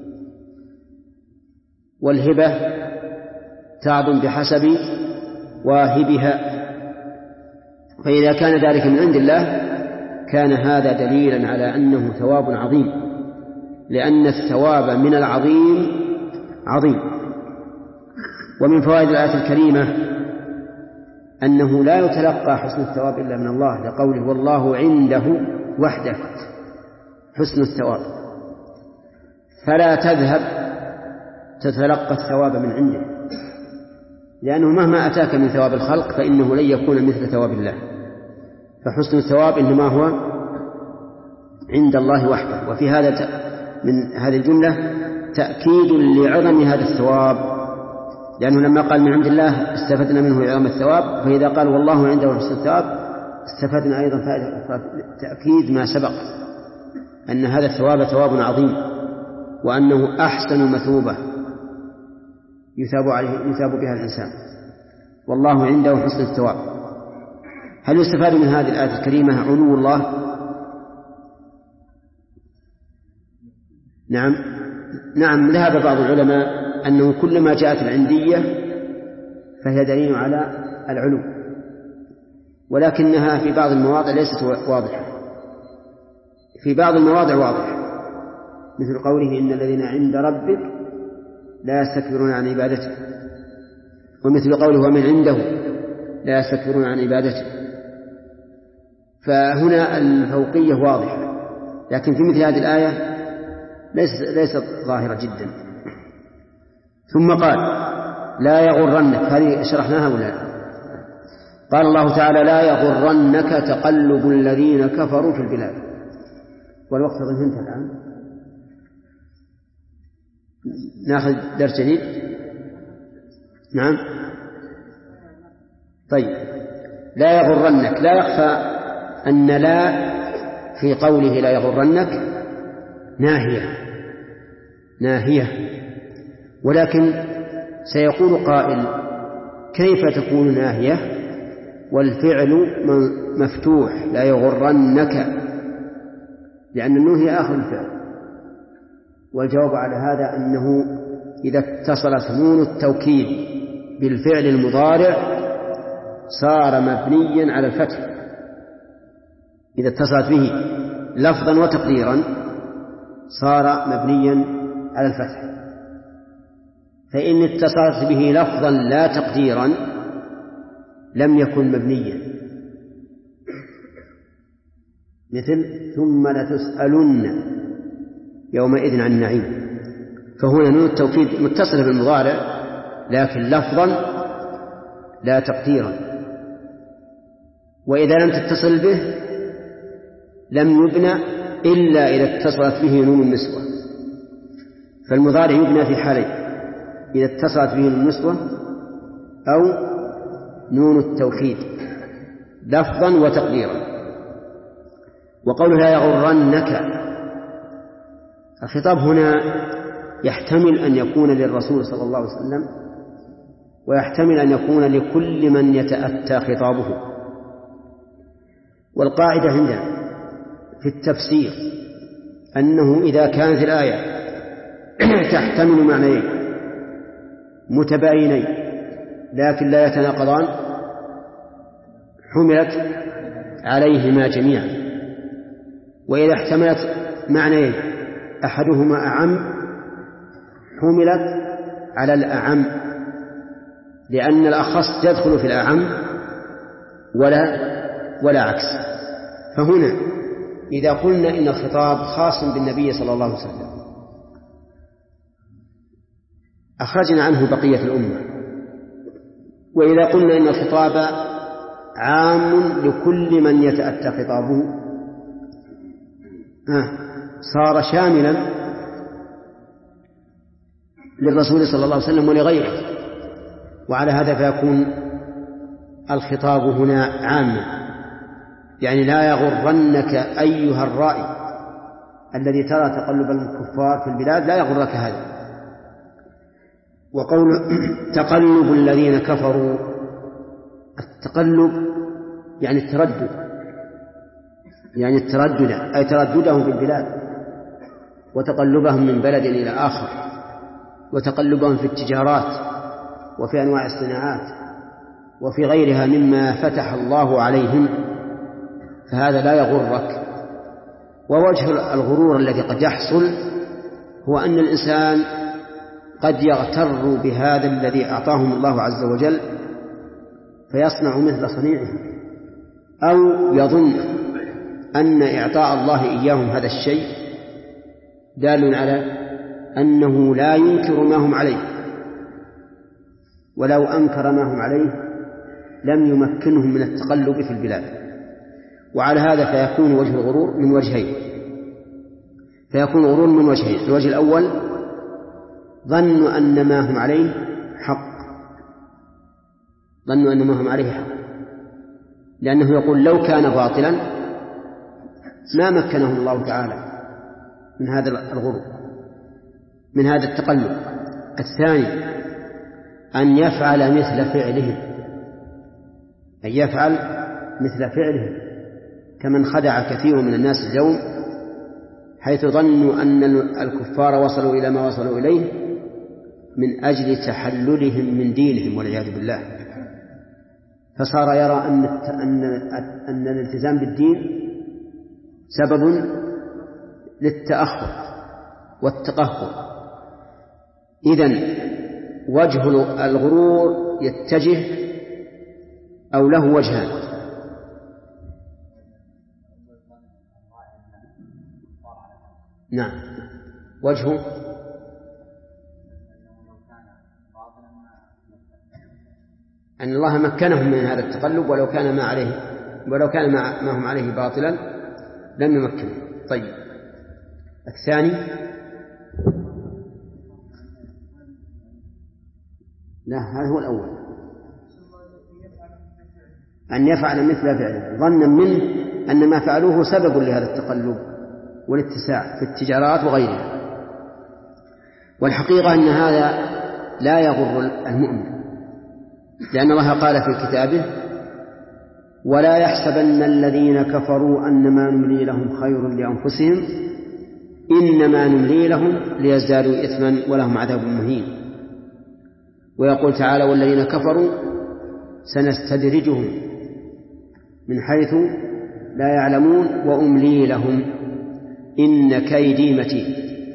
والهبة تعظم بحسب واهبها، فإذا كان ذلك من عند الله كان هذا دليلا على أنه ثواب عظيم، لأن الثواب من العظيم عظيم. ومن فوائد الآية الكريمة أنه لا يتلقى حسن الثواب إلا من الله، لقوله والله عنده وحده حسن الثواب، فلا تذهب تتلقى الثواب من عنده، لأنه مهما أتاك من ثواب الخلق فإنه لن يكون مثل ثواب الله، فحسن الثواب إنما هو عند الله وحده. وفي هذا من هذه الجملة تأكيد لعظم هذا الثواب، لأنه لما قال من عند الله استفدنا منه عظم الثواب، فإذا قال والله عنده حسن الثواب استفدنا أيضا تأكيد ما سبق، أن هذا الثواب ثواب عظيم، وأنه أحسن مثوبة يثاب عليه يثاب بها الإنسان، والله عنده حسن الثواب. هل يستفاد من هذه الآية الكريمة علو الله؟ نعم نعم ذهب بعض العلماء أنه كلما جاءت العندية فهي دليل على العلو، ولكنها في بعض المواضع ليست واضحة، في بعض المواضع واضحة، مثل قوله إن الذين عند ربك لا يستكبرون عن عبادته، ومثل قوله ومن عنده لا يستكبرون عن عبادته. فهنا الفوقية واضحة، لكن في مثل هذه الآية ليست ظاهرة جدا. ثم قال لا يغرنك، هذه شرحناها ولا لا؟ قال الله تعالى لا يغرنك تقلب الذين كفروا في البلاد. والوقت قد انتهى الآن، ناخذ درس جديد. نعم طيب. لا يغرنك، لا يخفى أن لا في قوله لا يغرنك ناهية ناهية، ولكن سيقول قائل كيف تكون ناهية والفعل مفتوح لا يغرنك، لأن النون هي آخر الفعل. والجواب على هذا أنه إذا اتصلت نون التوكيد بالفعل المضارع صار مبنيا على الفتح، إذا اتصلت به لفظا وتقديرا صار مبنيا على الفتح. فإن اتصلت به لفظا لا تقديرا لم يكن مبنيا، مثل ثم لتسألن يومئذ عن النعيم، فهنا نون التوكيد متصلة بالمضارع لكن لفظا لا تقديرا. وإذا لم تتصل به لم يبنى إلا إذا اتصلت به نون النسوة، فالمضارع يبنى في حالين: إذا اتصلت به نون النسوة أو نون التوكيد لفظا وتقديرا. وقوله لا يغرنك، الخطاب هنا يحتمل أن يكون للرسول صلى الله عليه وسلم ويحتمل أن يكون لكل من يتأتى خطابه. والقاعدة عندنا في التفسير أنه إذا كانت الآية تحتمل معنيين متباينين لكن لا يتناقضان حملت عليهما جميعا، وإذا احتملت معنيين أحدهما أعم حملت على الأعم، لأن الأخص يدخل في الأعم ولا ولا عكس. فهنا إذا قلنا إن الخطاب خاص بالنبي صلى الله عليه وسلم أخرجنا عنه بقية الأمة، وإذا قلنا إن الخطاب عام لكل من يتأتى خطابه صار شاملا للرسول صلى الله عليه وسلم ولغيره. وعلى هذا فيكون الخطاب هنا عاما، يعني لا يغرنك أيها الرائي الذي ترى تقلب الكفار في البلاد، لا يغرك هذا. وقول تقلب الذين كفروا، التقلب يعني التردد، يعني التردد أي ترددهم في البلاد وتقلبهم من بلد إلى آخر وتقلبهم في التجارات وفي أنواع الصناعات وفي غيرها مما فتح الله عليهم، فهذا لا يغرك. ووجه الغرور الذي قد يحصل هو أن الإنسان قد يغتر بهذا الذي أعطاهم الله عز وجل فيصنع مثل صنيعه، أو يظن أن إعطاء الله إياهم هذا الشيء دال على أنه لا ينكر ما هم عليه، ولو أنكر ما هم عليه لم يمكنهم من التقلب في البلاد. وعلى هذا فيكون وجه الغرور من وجهين، فيكون غرور من وجهين: الوجه الأول ظنوا أن ما هم عليه حق، ظنوا أن ما هم عليه حق، لأنه يقول لو كان باطلا ما مكنهم الله تعالى من هذا الغرور، من هذا التقلب. الثاني أن يفعل مثل فعلهم، أن يفعل مثل فعلهم كمن خدع كثير من الناس اليوم، حيث ظنوا أن الكفار وصلوا إلى ما وصلوا إليه من أجل تحللهم من دينهم والعياذ بالله، فصار يرى أن أن أن الالتزام بالدين سبب للتأخر والتقهقر. إذن وجه الغرور يتجه أو له وجهان: نعم، وجهه أن الله مكنهم من هذا التقلب، ولو كان ما عليه ولو كان ما هم عليه باطلا لم يمكنه. طيب، الثاني لا، هذا هو الأول، أن يفعل مثل فعله ظنا منه أن ما فعلوه سبب لهذا التقلب والاتساع في التجارات وغيرها. والحقيقة أن هذا لا يغر المؤمن، لأن الله قال في كتابه: ولا يحسبن الذين كفروا أنما نملي لهم خير لأنفسهم إنما نملي لهم ليزدادوا إثما ولهم عذاب مهين. ويقول تعالى: والذين كفروا سنستدرجهم من حيث لا يعلمون وأملي لهم إن كيدي متين،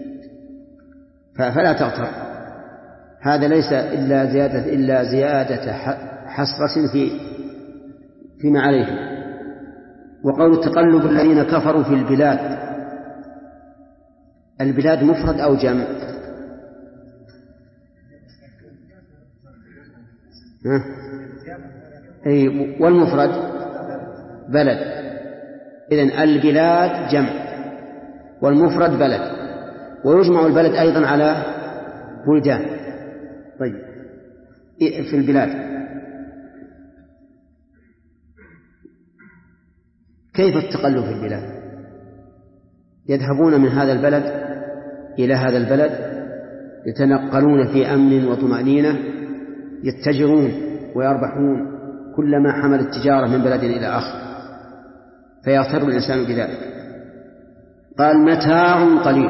فلا تغتر، هذا ليس إلا زيادة إلا زيادة حسرة في فيما عليه. وقول تقلب الذين كفروا في البلاد، البلاد مفرد أو جمع؟ ها؟ أي والمفرد بلد، إذن البلاد جمع والمفرد بلد، ويجمع البلد أيضا على بلدان. طيب في البلاد كيف التقلب في البلاد؟ يذهبون من هذا البلد إلى هذا البلد، يتنقلون في أمن وطمأنينة، يتجرون ويربحون كلما حمل التجارة من بلد إلى آخر، فيغتر الإنسان بذلك. قال متاع قليل،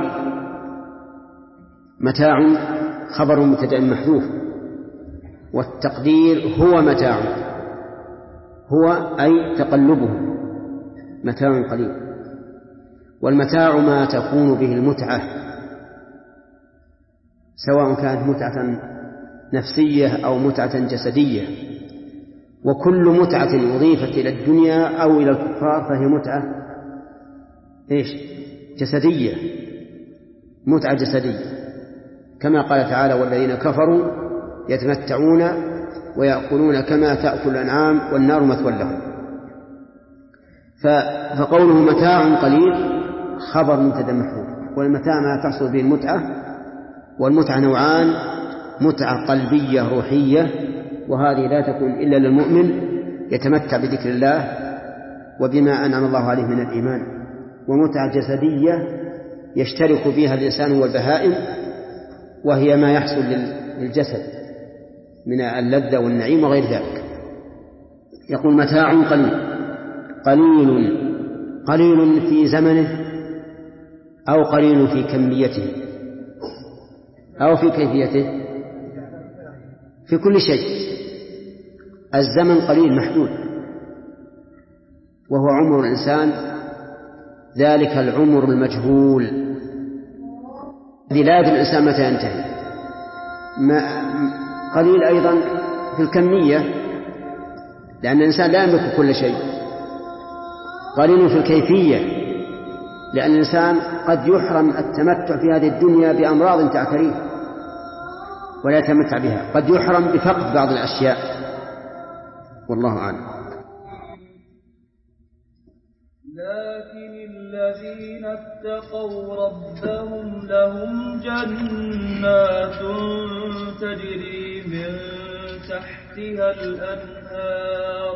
متاع خبر مبتدأ محذوف، والتقدير هو متاع، هو أي تقلبه متاع قليل. والمتاع ما تكون به المتعة، سواء كانت متعة نفسية أو متعة جسدية، وكل متعة أضيفت إلى الدنيا أو إلى الكفار فهي متعة إيش؟ جسدية، متعة جسدية، كما قال تعالى والذين كفروا يتمتعون ويأكلون كما تأكل الأنعام والنار مثوى لهم. فقوله متاع قليل خبر مبتدأ محذوف، والمتاع ما تحصل به المتعة، والمتعة نوعان: متعة قلبية روحية، وهذه لا تكون إلا للمؤمن يتمتع بذكر الله وبما أنعم الله عليه من الإيمان، ومتعة جسدية يشترك فيها الإنسان والبهائم، وهي ما يحصل للجسد من اللذة والنعيم وغير ذلك. يقول متاع قليل، قليل قليل في زمنه أو قليل في كميته أو في كيفيته، في كل شيء. الزمن قليل محدود، وهو عمر الإنسان، ذلك العمر المجهول الذي لا يدري الإنسان متى ينتهي. قليل أيضا في الكمية، لأن الإنسان لا يملك كل شيء. قليل في الكيفية، لأن الإنسان قد يحرم التمتع في هذه الدنيا بأمراض تعتريه ولا يتمتع بها، قد يحرم بفقد بعض الأشياء، والله أعلم. لكن الذين اتقوا ربهم لهم جنات تجري من تحتها الأنهار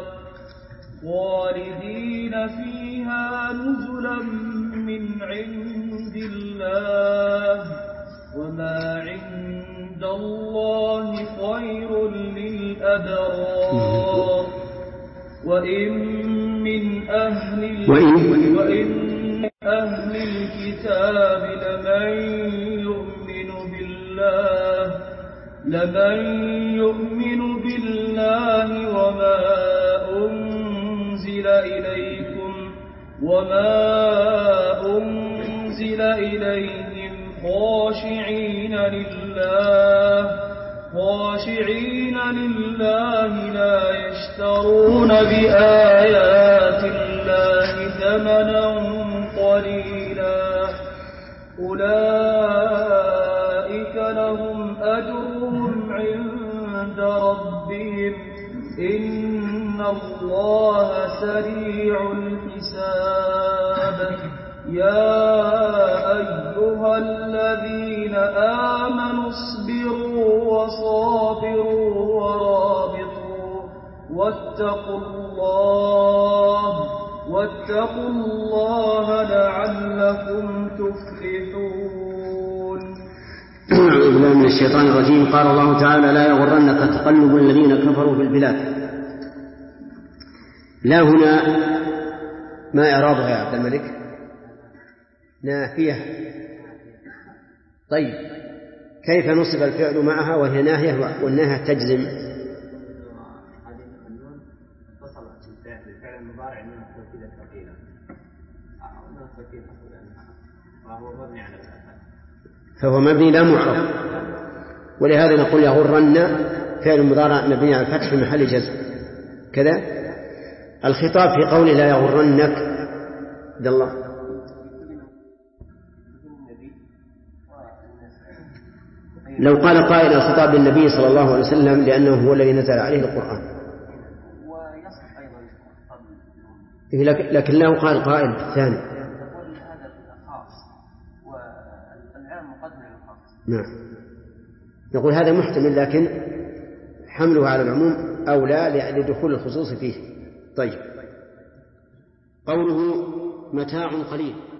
خالدين فيها نزلا من عند الله، وما عند الله خير للأبرار. وإن من أهل وإن, وإن أهل الكتاب لمن يؤمن بالله لمن يؤمن بالله وما أنزل إليكم وما أنزل إليهم خاشعين لله خاشعين لله لا يشترون بآيات الله ثمنا قليلا، أولئك لهم أجرهم عند ربهم إن الله سريع الحساب. يا أيها الذين آمنوا اصبروا وصابروا ورابطوا واتقوا الله واتقوا الله لعلكم تفلحون. أعوذ بالله من الشيطان الرجيم. قال الله تعالى لا يغرنك تقلب الذين كفروا في البلاد. لا هنا ما إعرابها يا عبد الملك؟ نافية. طيب كيف نصب الفعل معها وهي ناهية والناهية تجزم؟ فهو مبني لا معرب، ولهذا نقول يغرن فعل مضارع مبني على الفتح في محل جزم كذا. الخطاب في قوله لا يغرنك عبد الله لو قال قائل الخطاب للنبي صلى الله عليه وسلم لأنه هو الذي نزل عليه القرآن، لكن له قال قائل بالثاني. نعم نقول هذا محتمل، لكن حمله على العموم أولى لدخول الخصوص فيه. طيب قوله متاع قليل